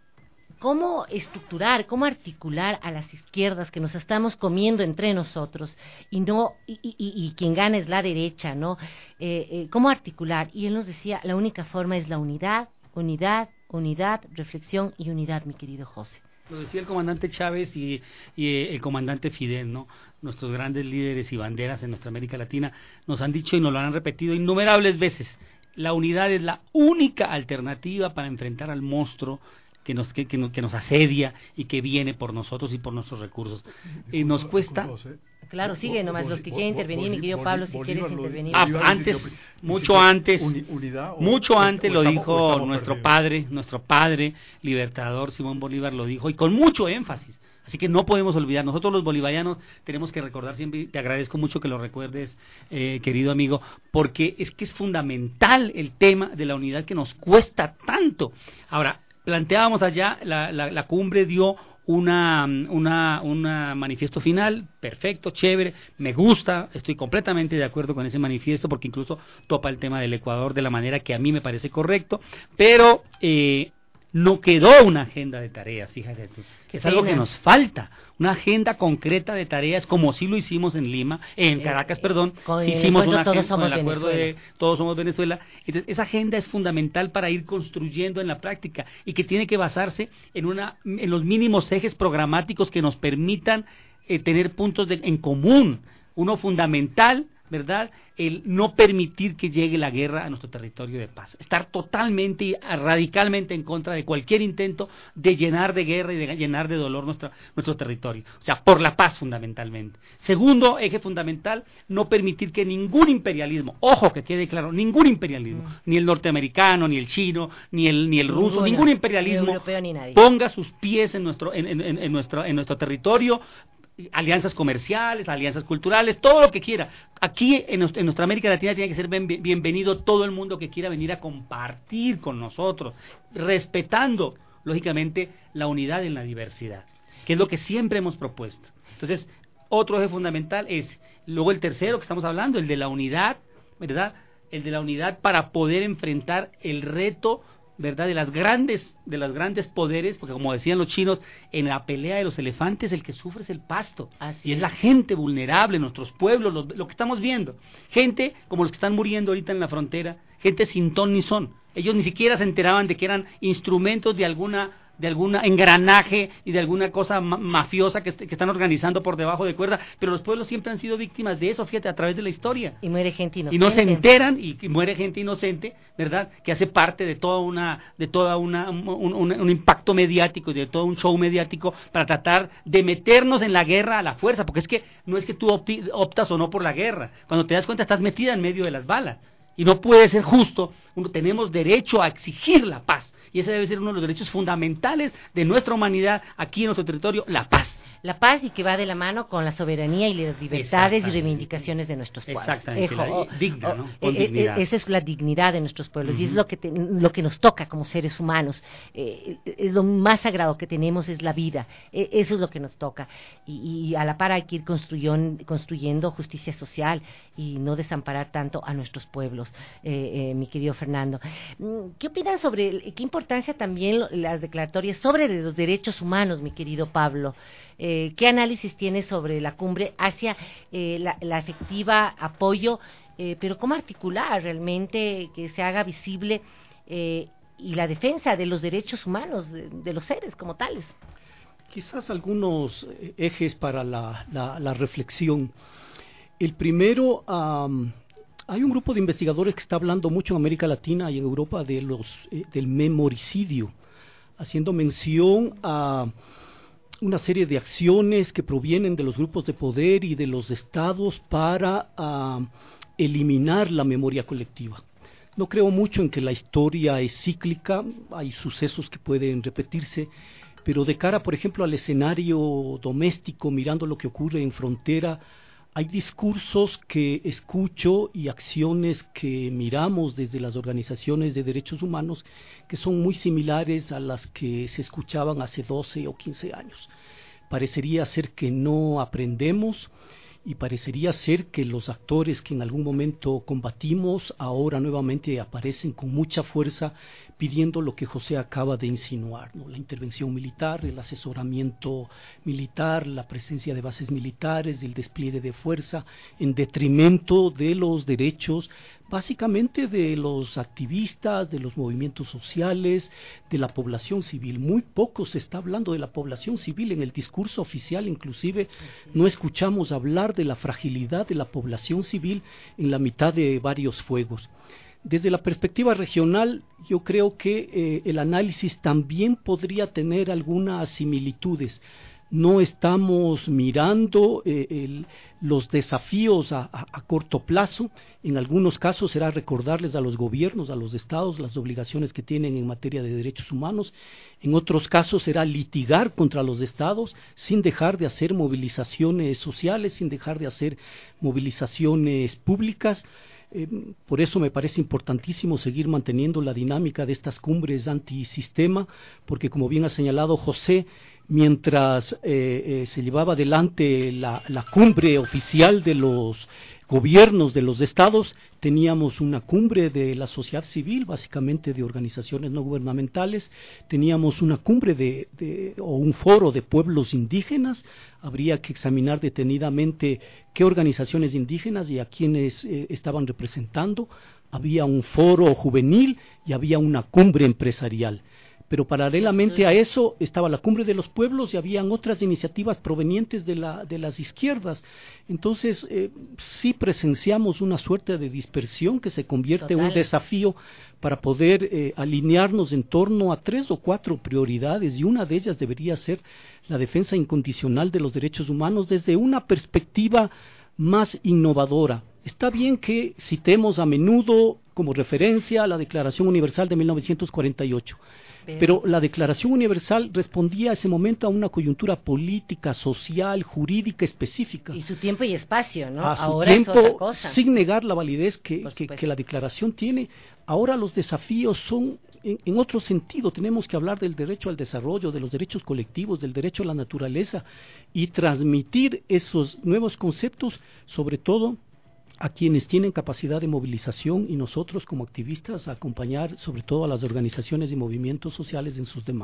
cómo estructurar, cómo articular a las izquierdas que nos estamos comiendo entre nosotros, y no y, y, y quien gana es la derecha, ¿no? Eh, eh, cómo articular, y él nos decía, la única forma es la unidad, unidad, unidad, reflexión y unidad, mi querido José. Lo decía el comandante Chávez y, y el comandante Fidel, ¿no? Nuestros grandes líderes y banderas en nuestra América Latina nos han dicho y nos lo han repetido innumerables veces: la unidad es la única alternativa para enfrentar al monstruo que nos que, que, nos, que nos asedia y que viene por nosotros y por nuestros recursos. Y eh, nos cuesta... Claro, sigue nomás, los que quieren intervenir, mi querido Pablo, si quieres intervenir. Ah, antes, mucho antes, mucho antes lo dijo nuestro padre, nuestro padre libertador Simón Bolívar lo dijo, y con mucho énfasis. Así que no podemos olvidar, nosotros los bolivarianos tenemos que recordar siempre, te agradezco mucho que lo recuerdes, eh, querido amigo, porque es que es fundamental el tema de la unidad que nos cuesta tanto. Ahora, planteábamos allá, la, la, la cumbre dio una, una, una manifiesto final, perfecto, chévere, me gusta, estoy completamente de acuerdo con ese manifiesto, porque incluso topa el tema del Ecuador de la manera que a mí me parece correcto, pero eh, no quedó una agenda de tareas, fíjate tú, que es algo que nos falta, una agenda concreta de tareas, como sí lo hicimos en Lima, en Caracas, perdón, sí hicimos una agenda con el acuerdo de Todos Somos Venezuela. Entonces, esa agenda es fundamental para ir construyendo en la práctica, y que tiene que basarse en una en los mínimos ejes programáticos que nos permitan eh, tener puntos de, en común. Uno fundamental, ¿verdad?, el no permitir que llegue la guerra a nuestro territorio de paz, estar totalmente y radicalmente en contra de cualquier intento de llenar de guerra y de llenar de dolor nuestra, nuestro territorio, o sea, por la paz fundamentalmente. Segundo eje fundamental, no permitir que ningún imperialismo, ojo, que quede claro, ningún imperialismo, mm. ni el norteamericano, ni el chino, ni el ni el ruso, Ninguna, ningún imperialismo ni europeo, ni nadie, ponga sus pies en nuestro en, en, en, en nuestro en nuestro territorio. Alianzas comerciales, alianzas culturales, todo lo que quiera. Aquí en, en nuestra América Latina tiene que ser bien, bienvenido todo el mundo que quiera venir a compartir con nosotros, respetando, lógicamente, la unidad en la diversidad, que es lo que siempre hemos propuesto. Entonces, otro eje fundamental es, luego el tercero que estamos hablando, el de la unidad, ¿verdad? El de la unidad para poder enfrentar el reto, ¿verdad?, de las grandes de los grandes poderes, porque como decían los chinos, en la pelea de los elefantes el que sufre es el pasto. Así y es, es la gente vulnerable, nuestros pueblos, lo, lo que estamos viendo, gente como los que están muriendo ahorita en la frontera, gente sin ton ni son. Ellos ni siquiera se enteraban de que eran instrumentos de alguna de algún engranaje y de alguna cosa ma mafiosa que, que están organizando por debajo de cuerda, pero los pueblos siempre han sido víctimas de eso, fíjate, a través de la historia. Y muere gente inocente. Y no se enteran, y, y muere gente inocente, ¿verdad? Que hace parte de toda una, de toda una, un, un, un impacto mediático, de todo un show mediático para tratar de meternos en la guerra a la fuerza, porque es que no es que tú opti, optas o no por la guerra, cuando te das cuenta estás metida en medio de las balas. Y no puede ser justo, uno, tenemos derecho a exigir la paz, y ese debe ser uno de los derechos fundamentales de nuestra humanidad aquí en nuestro territorio, la paz. La paz, y que va de la mano con la soberanía y las libertades y reivindicaciones de nuestros pueblos. Exactamente, Ejo, la, digna, oh, ¿no? Con eh, dignidad. Eh, esa es la dignidad de nuestros pueblos, uh-huh. y es lo que, te, lo que nos toca como seres humanos. Eh, es lo más sagrado que tenemos, es la vida. Eh, eso es lo que nos toca. Y, y a la par hay que ir construyendo, construyendo justicia social y no desamparar tanto a nuestros pueblos, eh, eh, mi querido Fernando. ¿Qué opinan sobre, qué importancia también las declaratorias sobre los derechos humanos, mi querido Pablo? Eh, ¿Qué análisis tiene sobre la cumbre hacia eh, la, la efectiva apoyo, eh, pero cómo articular realmente que se haga visible eh, y la defensa de los derechos humanos de, de los seres como tales? Quizás algunos ejes para la, la, la reflexión. El primero, um, hay un grupo de investigadores que está hablando mucho en América Latina y en Europa de los eh, del memoricidio, haciendo mención a una serie de acciones que provienen de los grupos de poder y de los estados para uh, eliminar la memoria colectiva. No creo mucho en que la historia es cíclica, hay sucesos que pueden repetirse, pero de cara, por ejemplo, al escenario doméstico, mirando lo que ocurre en frontera, hay discursos que escucho y acciones que miramos desde las organizaciones de derechos humanos que son muy similares a las que se escuchaban hace doce o quince años. Parecería ser que no aprendemos y parecería ser que los actores que en algún momento combatimos ahora nuevamente aparecen con mucha fuerza pidiendo lo que José acaba de insinuar, ¿no? La intervención militar, el asesoramiento militar, la presencia de bases militares, del despliegue de fuerza, en detrimento de los derechos, básicamente de los activistas, de los movimientos sociales, de la población civil. Muy poco se está hablando de la población civil en el discurso oficial, inclusive no escuchamos hablar de la fragilidad de la población civil en la mitad de varios fuegos. Desde la perspectiva regional, yo creo que eh, el análisis también podría tener algunas similitudes. No estamos mirando eh, el, los desafíos a, a, a corto plazo. En algunos casos será recordarles a los gobiernos, a los estados, las obligaciones que tienen en materia de derechos humanos. En otros casos será litigar contra los estados sin dejar de hacer movilizaciones sociales, sin dejar de hacer movilizaciones públicas. Eh, por eso me parece importantísimo seguir manteniendo la dinámica de estas cumbres antisistema, porque como bien ha señalado José, mientras eh, eh, se llevaba adelante la, la cumbre oficial de los gobiernos de los estados, teníamos una cumbre de la sociedad civil, básicamente de organizaciones no gubernamentales, teníamos una cumbre de, de, o un foro de pueblos indígenas. Habría que examinar detenidamente qué organizaciones indígenas y a quienes eh, estaban representando. Había un foro juvenil y había una cumbre empresarial. Pero paralelamente a eso estaba la cumbre de los pueblos y habían otras iniciativas provenientes de, la, de las izquierdas. Entonces, eh, sí presenciamos una suerte de dispersión que se convierte en un desafío para poder eh, alinearnos en torno a tres o cuatro prioridades, y una de ellas debería ser la defensa incondicional de los derechos humanos desde una perspectiva más innovadora. Está bien que citemos a menudo como referencia la Declaración Universal de mil novecientos cuarenta y ocho, pero la Declaración Universal respondía a ese momento a una coyuntura política, social, jurídica específica. Y su tiempo y espacio, ¿no? A su Ahora tiempo, es otra cosa. sin negar la validez que, que, que la Declaración tiene. Ahora los desafíos son en, en otro sentido. Tenemos que hablar del derecho al desarrollo, de los derechos colectivos, del derecho a la naturaleza, y transmitir esos nuevos conceptos, sobre todo a quienes tienen capacidad de movilización, y nosotros como activistas acompañar sobre todo a las organizaciones y movimientos sociales en sus demandas.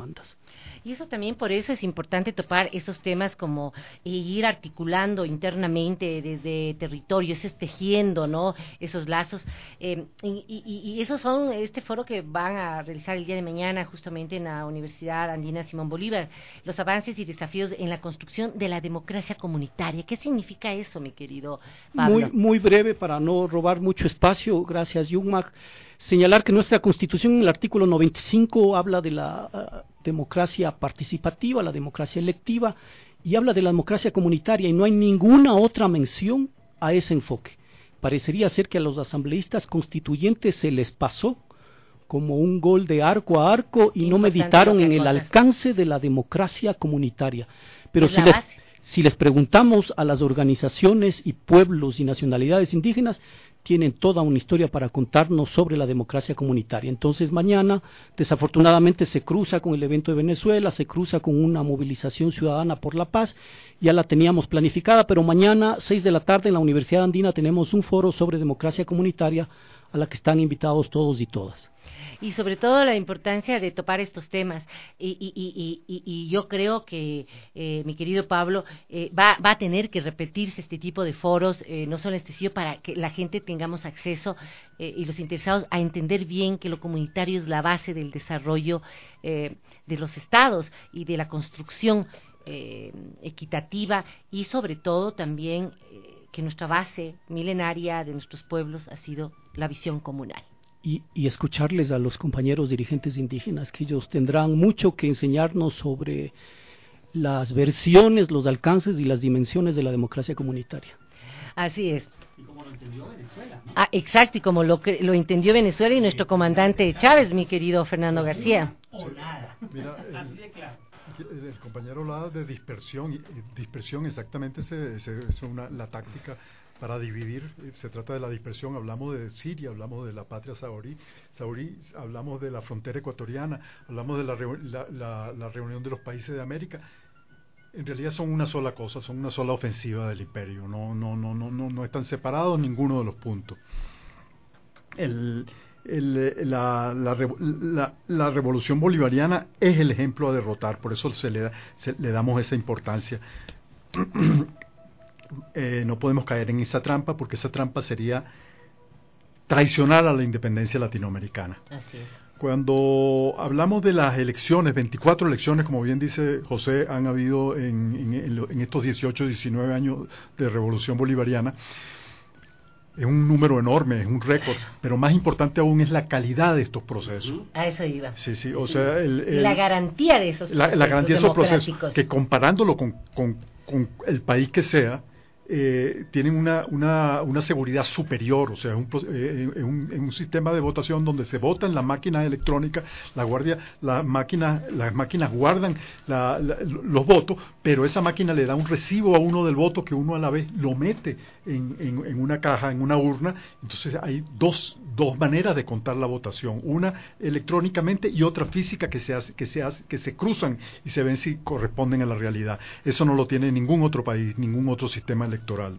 Y eso también, por eso es importante topar esos temas como eh, ir articulando internamente desde territorios, es tejiendo, ¿no?, esos lazos. Eh, y, y, y esos son este foro que van a realizar el día de mañana justamente en la Universidad Andina Simón Bolívar, los avances y desafíos en la construcción de la democracia comunitaria. ¿Qué significa eso, mi querido Pablo? Muy, muy breve, para no robar mucho espacio, gracias, Yugmag. Señalar que nuestra Constitución, en el artículo noventa y cinco, habla de la uh, democracia participativa, la democracia electiva, y habla de la democracia comunitaria, y no hay ninguna otra mención a ese enfoque. Parecería ser que a los asambleístas constituyentes se les pasó como un gol de arco a arco y no meditaron en el alcance de la democracia comunitaria. Pero si les, si les preguntamos a las organizaciones y pueblos y nacionalidades indígenas, tienen toda una historia para contarnos sobre la democracia comunitaria. Entonces mañana, desafortunadamente, se cruza con el evento de Venezuela, se cruza con una movilización ciudadana por la paz, ya la teníamos planificada, pero mañana, seis de la tarde, en la Universidad Andina, tenemos un foro sobre democracia comunitaria a la que están invitados todos y todas. Y sobre todo la importancia de topar estos temas. Y, y, y, y, y yo creo que, eh, mi querido Pablo, eh, va, va a tener que repetirse este tipo de foros, eh, no solo este sitio, para que la gente tengamos acceso eh, y los interesados a entender bien que lo comunitario es la base del desarrollo eh, de los estados y de la construcción eh, equitativa y sobre todo también eh, que nuestra base milenaria de nuestros pueblos ha sido la visión comunal. Y, y escucharles a los compañeros dirigentes indígenas, que ellos tendrán mucho que enseñarnos sobre las versiones, los alcances y las dimensiones de la democracia comunitaria. Así es. Y como lo entendió Venezuela, ¿no? Ah, exacto, y como lo, que, lo entendió Venezuela y nuestro comandante Chávez, mi querido Fernando García. O nada. Mira, el, así de claro. El, el compañero hablaba de dispersión, y dispersión exactamente es, es, es una, la táctica para dividir. Se trata de la dispersión. Hablamos de Siria, hablamos de la patria sahorí, sahorí hablamos de la frontera ecuatoriana, hablamos de la, la, la, la reunión de los países de América. En realidad son una sola cosa, son una sola ofensiva del imperio. No, no, no, no, no, no están separados ninguno de los puntos. El, el, la, la, la, la revolución bolivariana es el ejemplo a derrotar, por eso se le, da, se, le damos esa importancia. Eh, no podemos caer en esa trampa, porque esa trampa sería traicionar a la independencia latinoamericana. Así es. Cuando hablamos de las elecciones, veinticuatro elecciones, como bien dice José, han habido en, en, en estos dieciocho, diecinueve años de revolución bolivariana. Es un número enorme, es un récord, pero más importante aún es la calidad de estos procesos. A eso iba. Sí, sí, o sea, el, el, la garantía de esos procesos. La, la garantía de esos procesos, que comparándolo con, con, con el país que sea, Eh, tienen una, una, una seguridad superior, o sea, un, eh, un, un sistema de votación donde se vota en las máquinas electrónicas, la guardia, la máquina, las máquinas guardan la, la, los votos, pero esa máquina le da un recibo a uno del voto que uno a la vez lo mete en, en, en una caja, en una urna. Entonces hay dos, dos maneras de contar la votación, una electrónicamente y otra física que se, hace, que, se hace, que se cruzan y se ven si corresponden a la realidad. Eso no lo tiene ningún otro país, ningún otro sistema electrónico. electoral.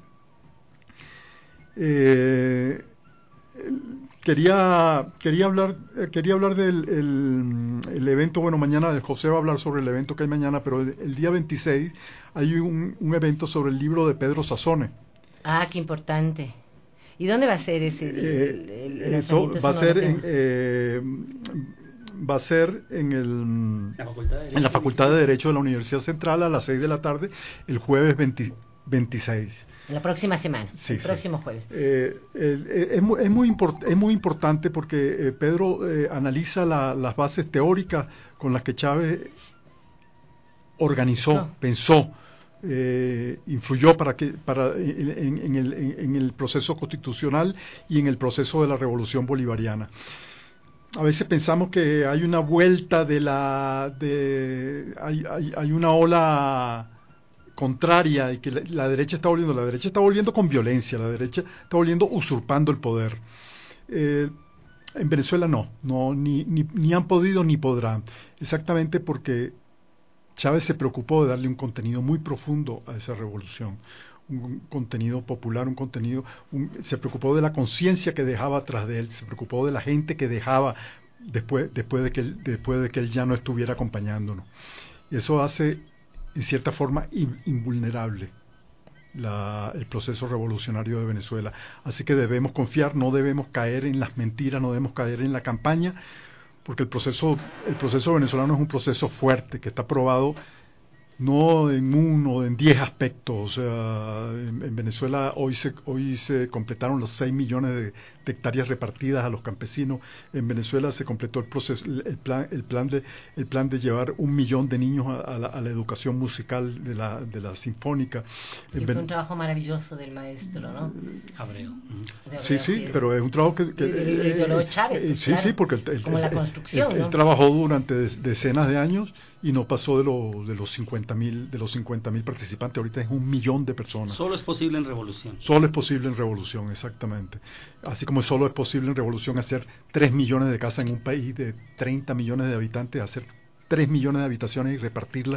Eh, quería quería hablar quería hablar del el, el evento. Bueno, mañana José va a hablar sobre el evento que hay mañana, pero el, el día veintiséis hay un, un evento sobre el libro de Pedro Sazone. Ah, qué importante. ¿Y dónde va a ser ese? El, el, el, el eso va a ser en, eh, va a ser en el la Facultad de Derecho, en la Facultad de Derecho de la Universidad Central a las seis de la tarde, el jueves veintiséis. La próxima semana, sí, el sí. próximo jueves. Eh, eh, es, muy, es, muy import, es muy importante porque eh, Pedro eh, analiza la, las bases teóricas con las que Chávez organizó, no. pensó, eh, influyó para que para en, en, el, en, en el proceso constitucional y en el proceso de la revolución bolivariana. A veces pensamos que hay una vuelta de la de hay, hay, hay una ola contraria y que la, la derecha está volviendo, la derecha está volviendo con violencia, la derecha está volviendo usurpando el poder. Eh, en Venezuela no, no ni, ni, ni han podido ni podrán, exactamente porque Chávez se preocupó de darle un contenido muy profundo a esa revolución, un contenido popular, un contenido, un, se preocupó de la conciencia que dejaba atrás de él, se preocupó de la gente que dejaba después, después, de que él, después de que él ya no estuviera acompañándonos. Y eso hace, en cierta forma, in, invulnerable la, el proceso revolucionario de Venezuela. Así que debemos confiar, no debemos caer en las mentiras, no debemos caer en la campaña, porque el proceso, el proceso venezolano es un proceso fuerte, que está probado no en uno, en diez aspectos. O sea, en, en Venezuela hoy se hoy se completaron los seis millones de, de hectáreas repartidas a los campesinos. En Venezuela se completó el proceso, el plan, el plan de el plan de llevar un millón de niños a, a, la, a la educación musical de la de la sinfónica. Y fue un trabajo maravilloso del maestro, ¿no? Abreu. Sí, sí, pero es un trabajo que, que de, de, de, de Chávez, eh, sí, claro, sí, porque el, el, como la el, construcción, él, ¿no? él trabajó durante decenas de años y no pasó de, lo, de los cincuenta mil de los cincuenta mil participantes. Ahorita es un millón de personas. Solo es posible en revolución. Solo es posible en revolución, exactamente. Así como solo es posible en revolución hacer tres millones de casas en un país de treinta millones de habitantes, hacer tres millones de habitaciones y repartirlas.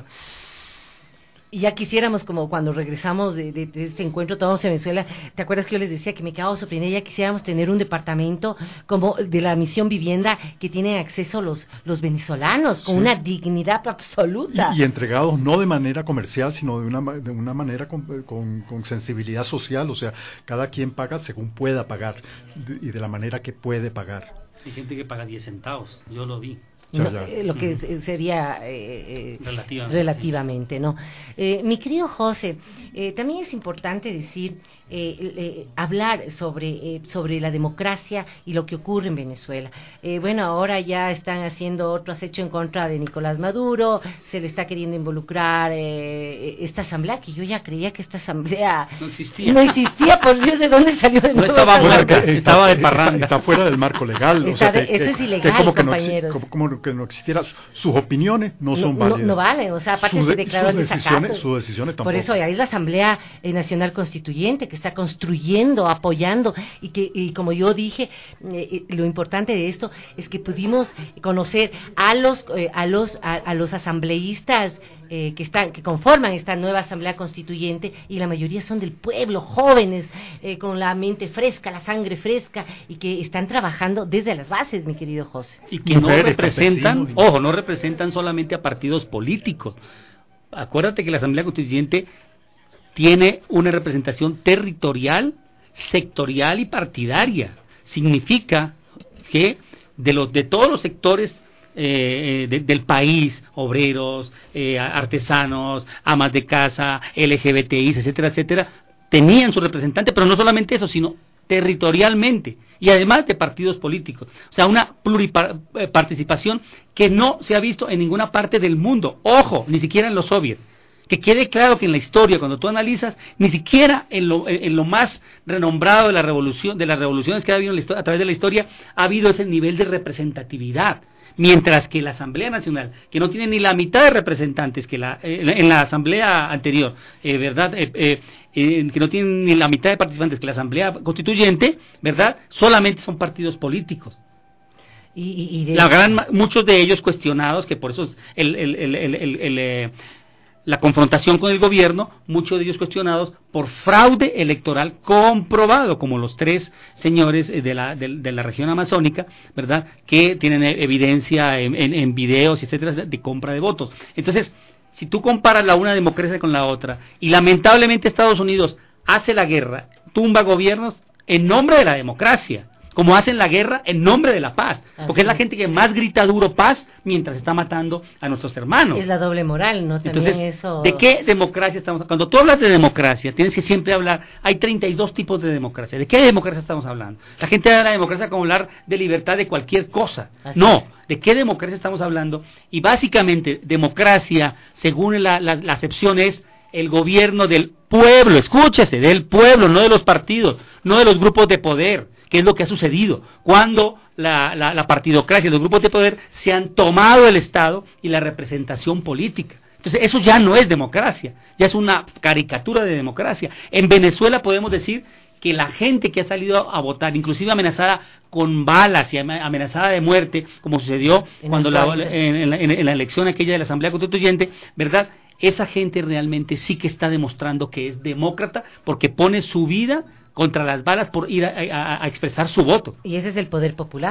Y ya quisiéramos, como cuando regresamos de, de, de este encuentro todos en Venezuela, ¿te acuerdas que yo les decía que me quedaba sorprendida? Ya quisiéramos tener un departamento como de la Misión Vivienda que tienen acceso los los venezolanos, con sí. una dignidad absoluta. Y, y entregados no de manera comercial, sino de una, de una manera con, con, con sensibilidad social. O sea, cada quien paga según pueda pagar y de la manera que puede pagar. Hay gente que paga diez centavos, yo lo vi. No, eh, lo que es, sería eh, relativamente, relativamente ¿no? Eh, mi querido José, eh, también es importante decir, eh, eh, hablar sobre, eh, sobre la democracia y lo que ocurre en Venezuela. Eh, bueno, ahora ya están haciendo otro acecho en contra de Nicolás Maduro, se le está queriendo involucrar eh, esta asamblea, que yo ya creía que esta asamblea no existía, no existía por Dios, ¿de dónde salió de nuevo? No estaba, fuera, estaba de parranda. Está fuera del marco legal. Está o sea, de, que, eso que, es ilegal, que como que compañeros. No, como, como que no existiera, sus opiniones no son no, válidas. No, no valen, o sea, aparte su de, se declaró sus el decisiones, desacato. sus decisiones tampoco. Por eso hay la Asamblea Nacional Constituyente que está construyendo, apoyando, y que, y como yo dije, eh, lo importante de esto es que pudimos conocer a los, eh, a los, a, a los asambleístas Eh, que están, que conforman esta nueva Asamblea Constituyente, y la mayoría son del pueblo, jóvenes, eh, con la mente fresca, la sangre fresca, y que están trabajando desde las bases, mi querido José. Y que no representan, ojo, no representan solamente a partidos políticos. Acuérdate que la Asamblea Constituyente tiene una representación territorial, sectorial y partidaria. Significa que de los de todos los sectores Eh, de, del país, obreros, eh, artesanos, amas de casa, L G B T I, etcétera, etcétera, tenían su representante, pero no solamente eso, sino territorialmente, y además de partidos políticos. O sea, una pluriparticipación que no se ha visto en ninguna parte del mundo, ojo, ni siquiera en los soviets. Que quede claro que en la historia, cuando tú analizas, ni siquiera en lo, en lo más renombrado de la revolución, de las revoluciones que ha habido en la historia, a través de la historia, ha habido ese nivel de representatividad. Mientras que la Asamblea Nacional, que no tiene ni la mitad de representantes que la eh, en la Asamblea anterior, eh, ¿verdad? Eh, eh, eh, que no tiene ni la mitad de participantes que la Asamblea Constituyente, ¿verdad? Solamente son partidos políticos. Y, y, y de... la gran, muchos de ellos cuestionados, que por eso es el, el, el, el, el, el eh, la confrontación con el gobierno, muchos de ellos cuestionados por fraude electoral comprobado, como los tres señores de la, de, de la región amazónica, ¿verdad?, que tienen evidencia en, en, en videos, etcétera, de compra de votos. Entonces, si tú comparas la una democracia con la otra, y lamentablemente Estados Unidos hace la guerra, tumba gobiernos en nombre de la democracia, como hacen la guerra en nombre de la paz, porque es la gente que más grita duro paz mientras está matando a nuestros hermanos. Es la doble moral, ¿no? También Entonces, eso... ¿de qué democracia estamos hablando? Cuando tú hablas de democracia, tienes que siempre hablar, hay treinta y dos tipos de democracia. ¿De qué democracia estamos hablando? La gente habla de democracia como hablar de libertad de cualquier cosa. Así no, es. ¿De qué democracia estamos hablando? Y básicamente, democracia, según la, la, la acepción, es el gobierno del pueblo, escúchese, del pueblo, no de los partidos, no de los grupos de poder. ¿Qué es lo que ha sucedido? Cuando la, la, la partidocracia y los grupos de poder se han tomado el Estado y la representación política. Entonces, eso ya no es democracia, ya es una caricatura de democracia. En Venezuela podemos decir que la gente que ha salido a votar, inclusive amenazada con balas y amenazada de muerte, como sucedió en cuando la, en, en, la, en la elección aquella de la Asamblea Constituyente, ¿verdad?, esa gente realmente sí que está demostrando que es demócrata, porque pone su vida contra las balas por ir a, a, a expresar su voto. Y ese es el poder popular.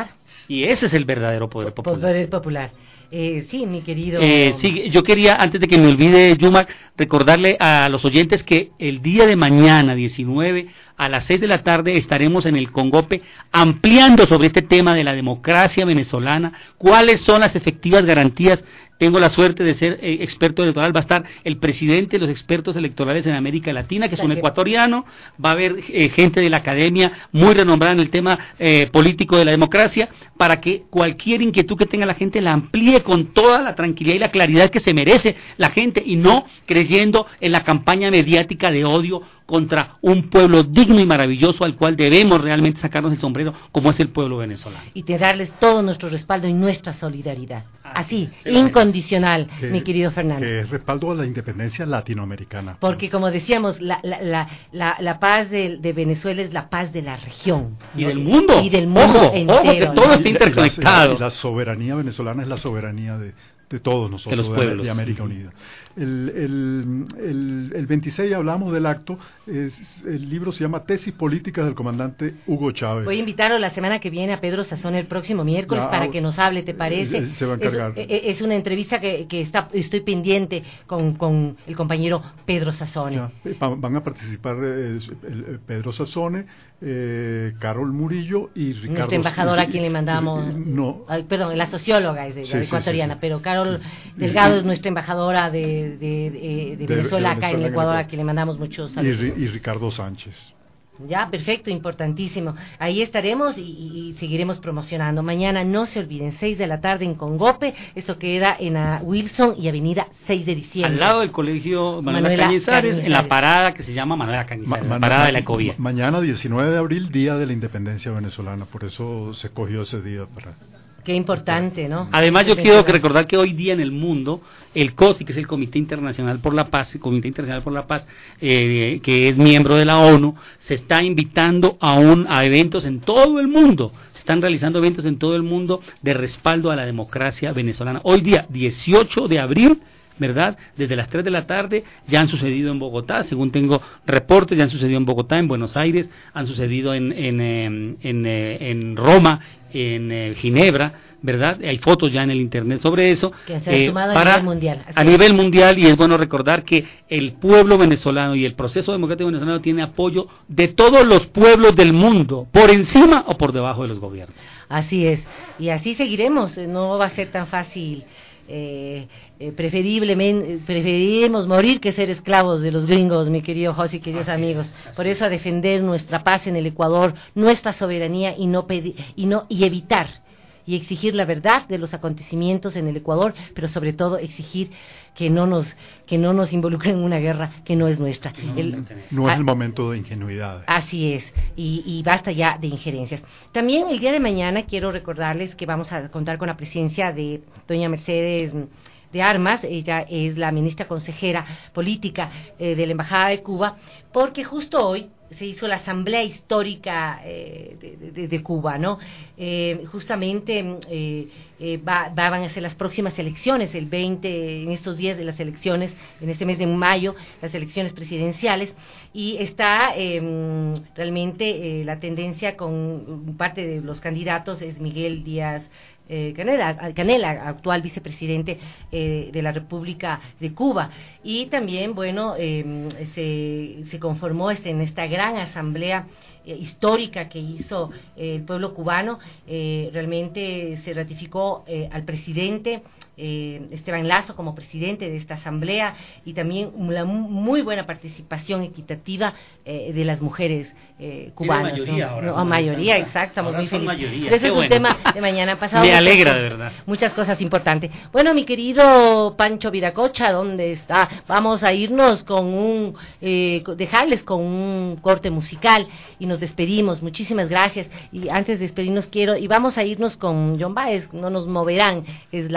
Y ese es el verdadero poder popular. Poder popular. Eh, sí, mi querido. Eh, sí, yo quería, antes de que me olvide, Yumac, recordarle a los oyentes que el día de mañana, diecinueve, a las seis de la tarde, estaremos en el Congope ampliando sobre este tema de la democracia venezolana, cuáles son las efectivas garantías. Tengo la suerte de ser eh, experto electoral. Va a estar el presidente de los expertos electorales en América Latina, que es un ecuatoriano. Va a haber eh, gente de la academia muy renombrada en el tema eh, político de la democracia, para que cualquier inquietud que tenga la gente la amplíe con toda la tranquilidad y la claridad que se merece la gente, y no creyendo en la campaña mediática de odio contra un pueblo digno y maravilloso al cual debemos realmente sacarnos el sombrero, como es el pueblo venezolano. Y te darles todo nuestro respaldo y nuestra solidaridad. Así, Así incondicional, que, mi querido Fernando. Que es respaldo a la independencia latinoamericana. Porque, como decíamos, la, la, la, la, la paz de, de Venezuela es la paz de la región. Y ¿no? del mundo. Y del mundo ojo, entero. Ojo, que todo ¿no? está interconectado. Y la, y la soberanía venezolana es la soberanía de, de todos nosotros, de los pueblos. De, de América Unida. El, el, el, el veintiséis hablamos del acto, es, el libro se llama Tesis Políticas del comandante Hugo Chávez. Voy a invitarlo la semana que viene a Pedro Sazón el próximo miércoles ah, para que nos hable, ¿te parece? Se va a encargar. Es, es una entrevista que, que está, estoy pendiente con, con el compañero Pedro Sazone. Ya, van a participar eh, el, el Pedro Sazone, eh, Carol Murillo y Ricardo. Nuestra embajadora a quien le mandamos, no, ay, perdón, la socióloga es de, sí, la ecuatoriana, sí, sí, sí. pero Carol Delgado es nuestra embajadora de De, de, de, Venezuela, de, de acá en el Ecuador, a quien le mandamos muchos saludos. Y, y Ricardo Sánchez. Ya, perfecto, importantísimo. Ahí estaremos y, y, y seguiremos promocionando. Mañana no se olviden, seis de la tarde en Congope, eso queda en a Wilson y Avenida seis de diciembre. Al lado del colegio Manuela, Manuela Cañizares, Cañizares, en la parada que se llama Manuela Cañizares, ma, la parada ma, de la Ecovía. Ma, mañana, diecinueve de abril, Día de la Independencia Venezolana, por eso se escogió ese día para... Qué importante, ¿no? Además, yo quiero que recordar que hoy día en el mundo, el COSI, que es el Comité Internacional por la Paz, el Comité Internacional por la Paz, eh, que es miembro de la ONU, se está invitando a, un, a eventos en todo el mundo. Se están realizando eventos en todo el mundo de respaldo a la democracia venezolana. Hoy día, dieciocho de abril, ¿verdad? Desde las tres de la tarde ya han sucedido en Bogotá, según tengo reportes, ya han sucedido en Bogotá, en Buenos Aires, han sucedido en, en, en, en, en Roma, en eh, Ginebra, ¿verdad? Hay fotos ya en el internet sobre eso. Que se ha eh, sumado para, a nivel mundial. A nivel mundial, y es bueno recordar que el pueblo venezolano y el proceso democrático venezolano tiene apoyo de todos los pueblos del mundo, por encima o por debajo de los gobiernos. Así es, y así seguiremos, no va a ser tan fácil. Eh, eh, preferiblemente preferiremos morir que ser esclavos de los gringos, mi querido José, queridos así amigos. Es, por eso a defender nuestra paz en el Ecuador, nuestra soberanía y no pedir, y no y evitar y exigir la verdad de los acontecimientos en el Ecuador, pero sobre todo exigir que no nos que no nos involucren en una guerra que no es nuestra. No, el, no es el momento de ingenuidad. Así es, y, y basta ya de injerencias. También el día de mañana quiero recordarles que vamos a contar con la presencia de doña Mercedes de Armas, ella es la ministra consejera política eh, de la Embajada de Cuba, porque justo hoy se hizo la asamblea histórica eh, de, de, de Cuba, ¿no? Eh, justamente eh, eh, va, va, van a ser las próximas elecciones, el veinte, en estos días de las elecciones, en este mes de mayo, las elecciones presidenciales, y está eh, realmente eh, la tendencia con parte de los candidatos es Miguel Díaz Eh, Canela, Canela, actual vicepresidente eh, de la República de Cuba, y también, bueno, eh, se, se conformó este, en esta gran asamblea eh, histórica que hizo eh, el pueblo cubano, eh, realmente se ratificó eh, al presidente eh, Esteban Lazo como presidente de esta asamblea, y también una muy buena participación equitativa eh, de las mujeres eh, cubanas. Mayoría, ¿no? ahora, No, ahora, mayoría, ahora, exacto, estamos muy felices. Mayoría, Pero ese es bueno. un tema de mañana pasado. Me alegra, muchas, de verdad. Muchas cosas importantes. Bueno, mi querido Pancho Viracocha, ¿dónde está? Vamos a irnos con un, eh, dejarles con un corte musical y nos despedimos. Muchísimas gracias. Y antes de despedirnos quiero, y vamos a irnos con John Baez, No nos moverán, es la canción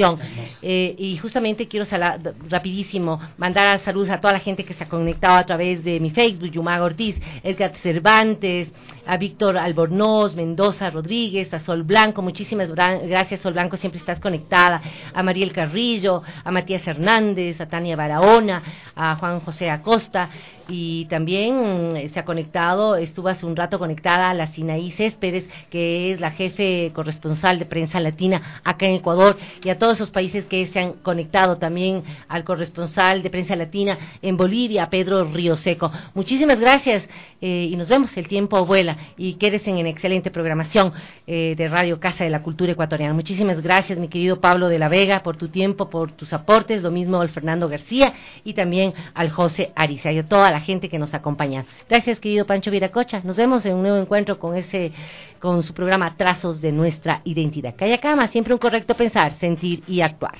canción. Eh, y justamente quiero salar, rapidísimo mandar saludos a toda la gente que se ha conectado a través de mi Facebook, Yumaga Ortiz, Edgar Cervantes, a Víctor Albornoz, Mendoza Rodríguez, a Sol Blanco, muchísimas gracias Sol Blanco, siempre estás conectada, a Mariel Carrillo, a Matías Hernández, a Tania Barahona, a Juan José Acosta, y también eh, se ha conectado, estuvo hace un rato conectada a la Sinaí Céspedes, que es la jefe corresponsal de prensa latina acá en Ecuador, y a todos esos países que se han conectado, también al corresponsal de prensa latina en Bolivia, Pedro Río Seco. Muchísimas gracias eh, y nos vemos, el tiempo vuela, y quédense en excelente programación eh, de Radio Casa de la Cultura Ecuatoriana. Muchísimas gracias, mi querido Pablo de la Vega, por tu tiempo, por tus aportes, lo mismo al Fernando García y también al José Ariza y a toda la gente que nos acompaña. Gracias, querido Pancho Viracocha. Nos vemos en un nuevo encuentro con ese, con su programa Trazos de Nuestra Identidad. Calla Cama, siempre un correcto pensar, sentir y actuar.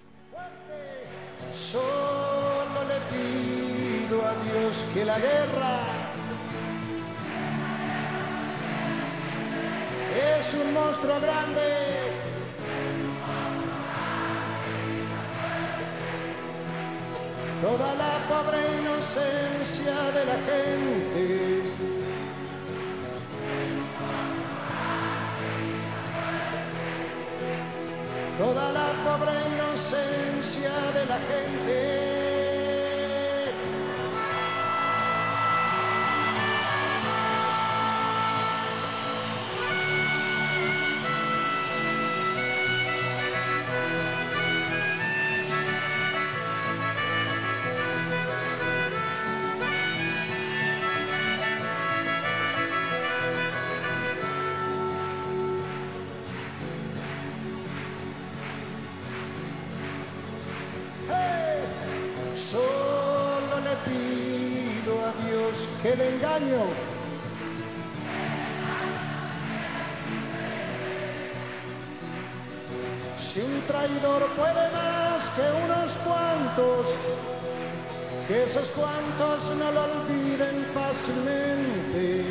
Solo le pido a Dios que la guerra es un monstruo grande. Toda la pobre inocencia de la gente toda la pobre inocencia de la gente. Que el engaño si un traidor puede más que unos cuantos, que esos cuantos no lo olviden fácilmente.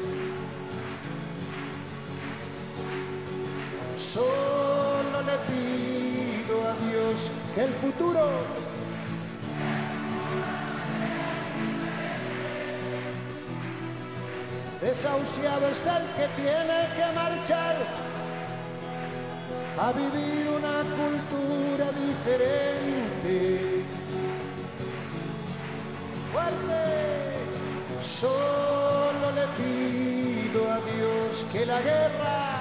Solo le pido a Dios que el futuro desahuciado está el que tiene que marchar a vivir una cultura diferente. Fuerte, solo le pido a Dios que la guerra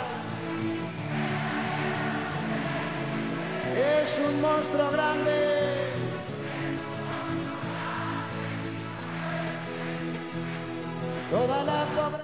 es un monstruo grande. Toda la pobre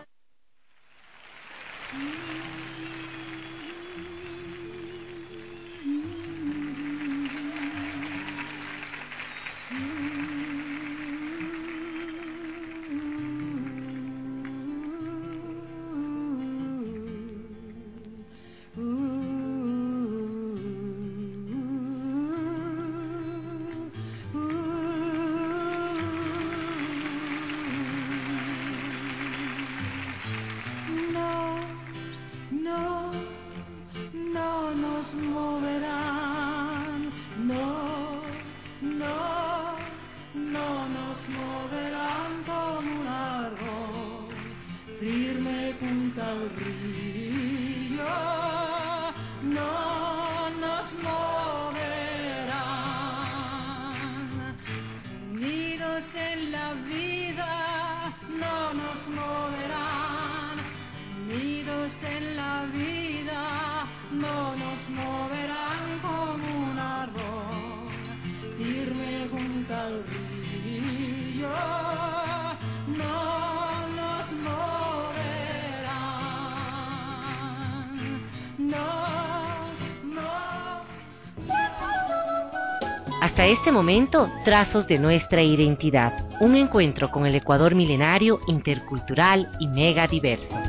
Hasta este momento, Trazos de Nuestra Identidad, un encuentro con el Ecuador milenario, intercultural y mega diverso.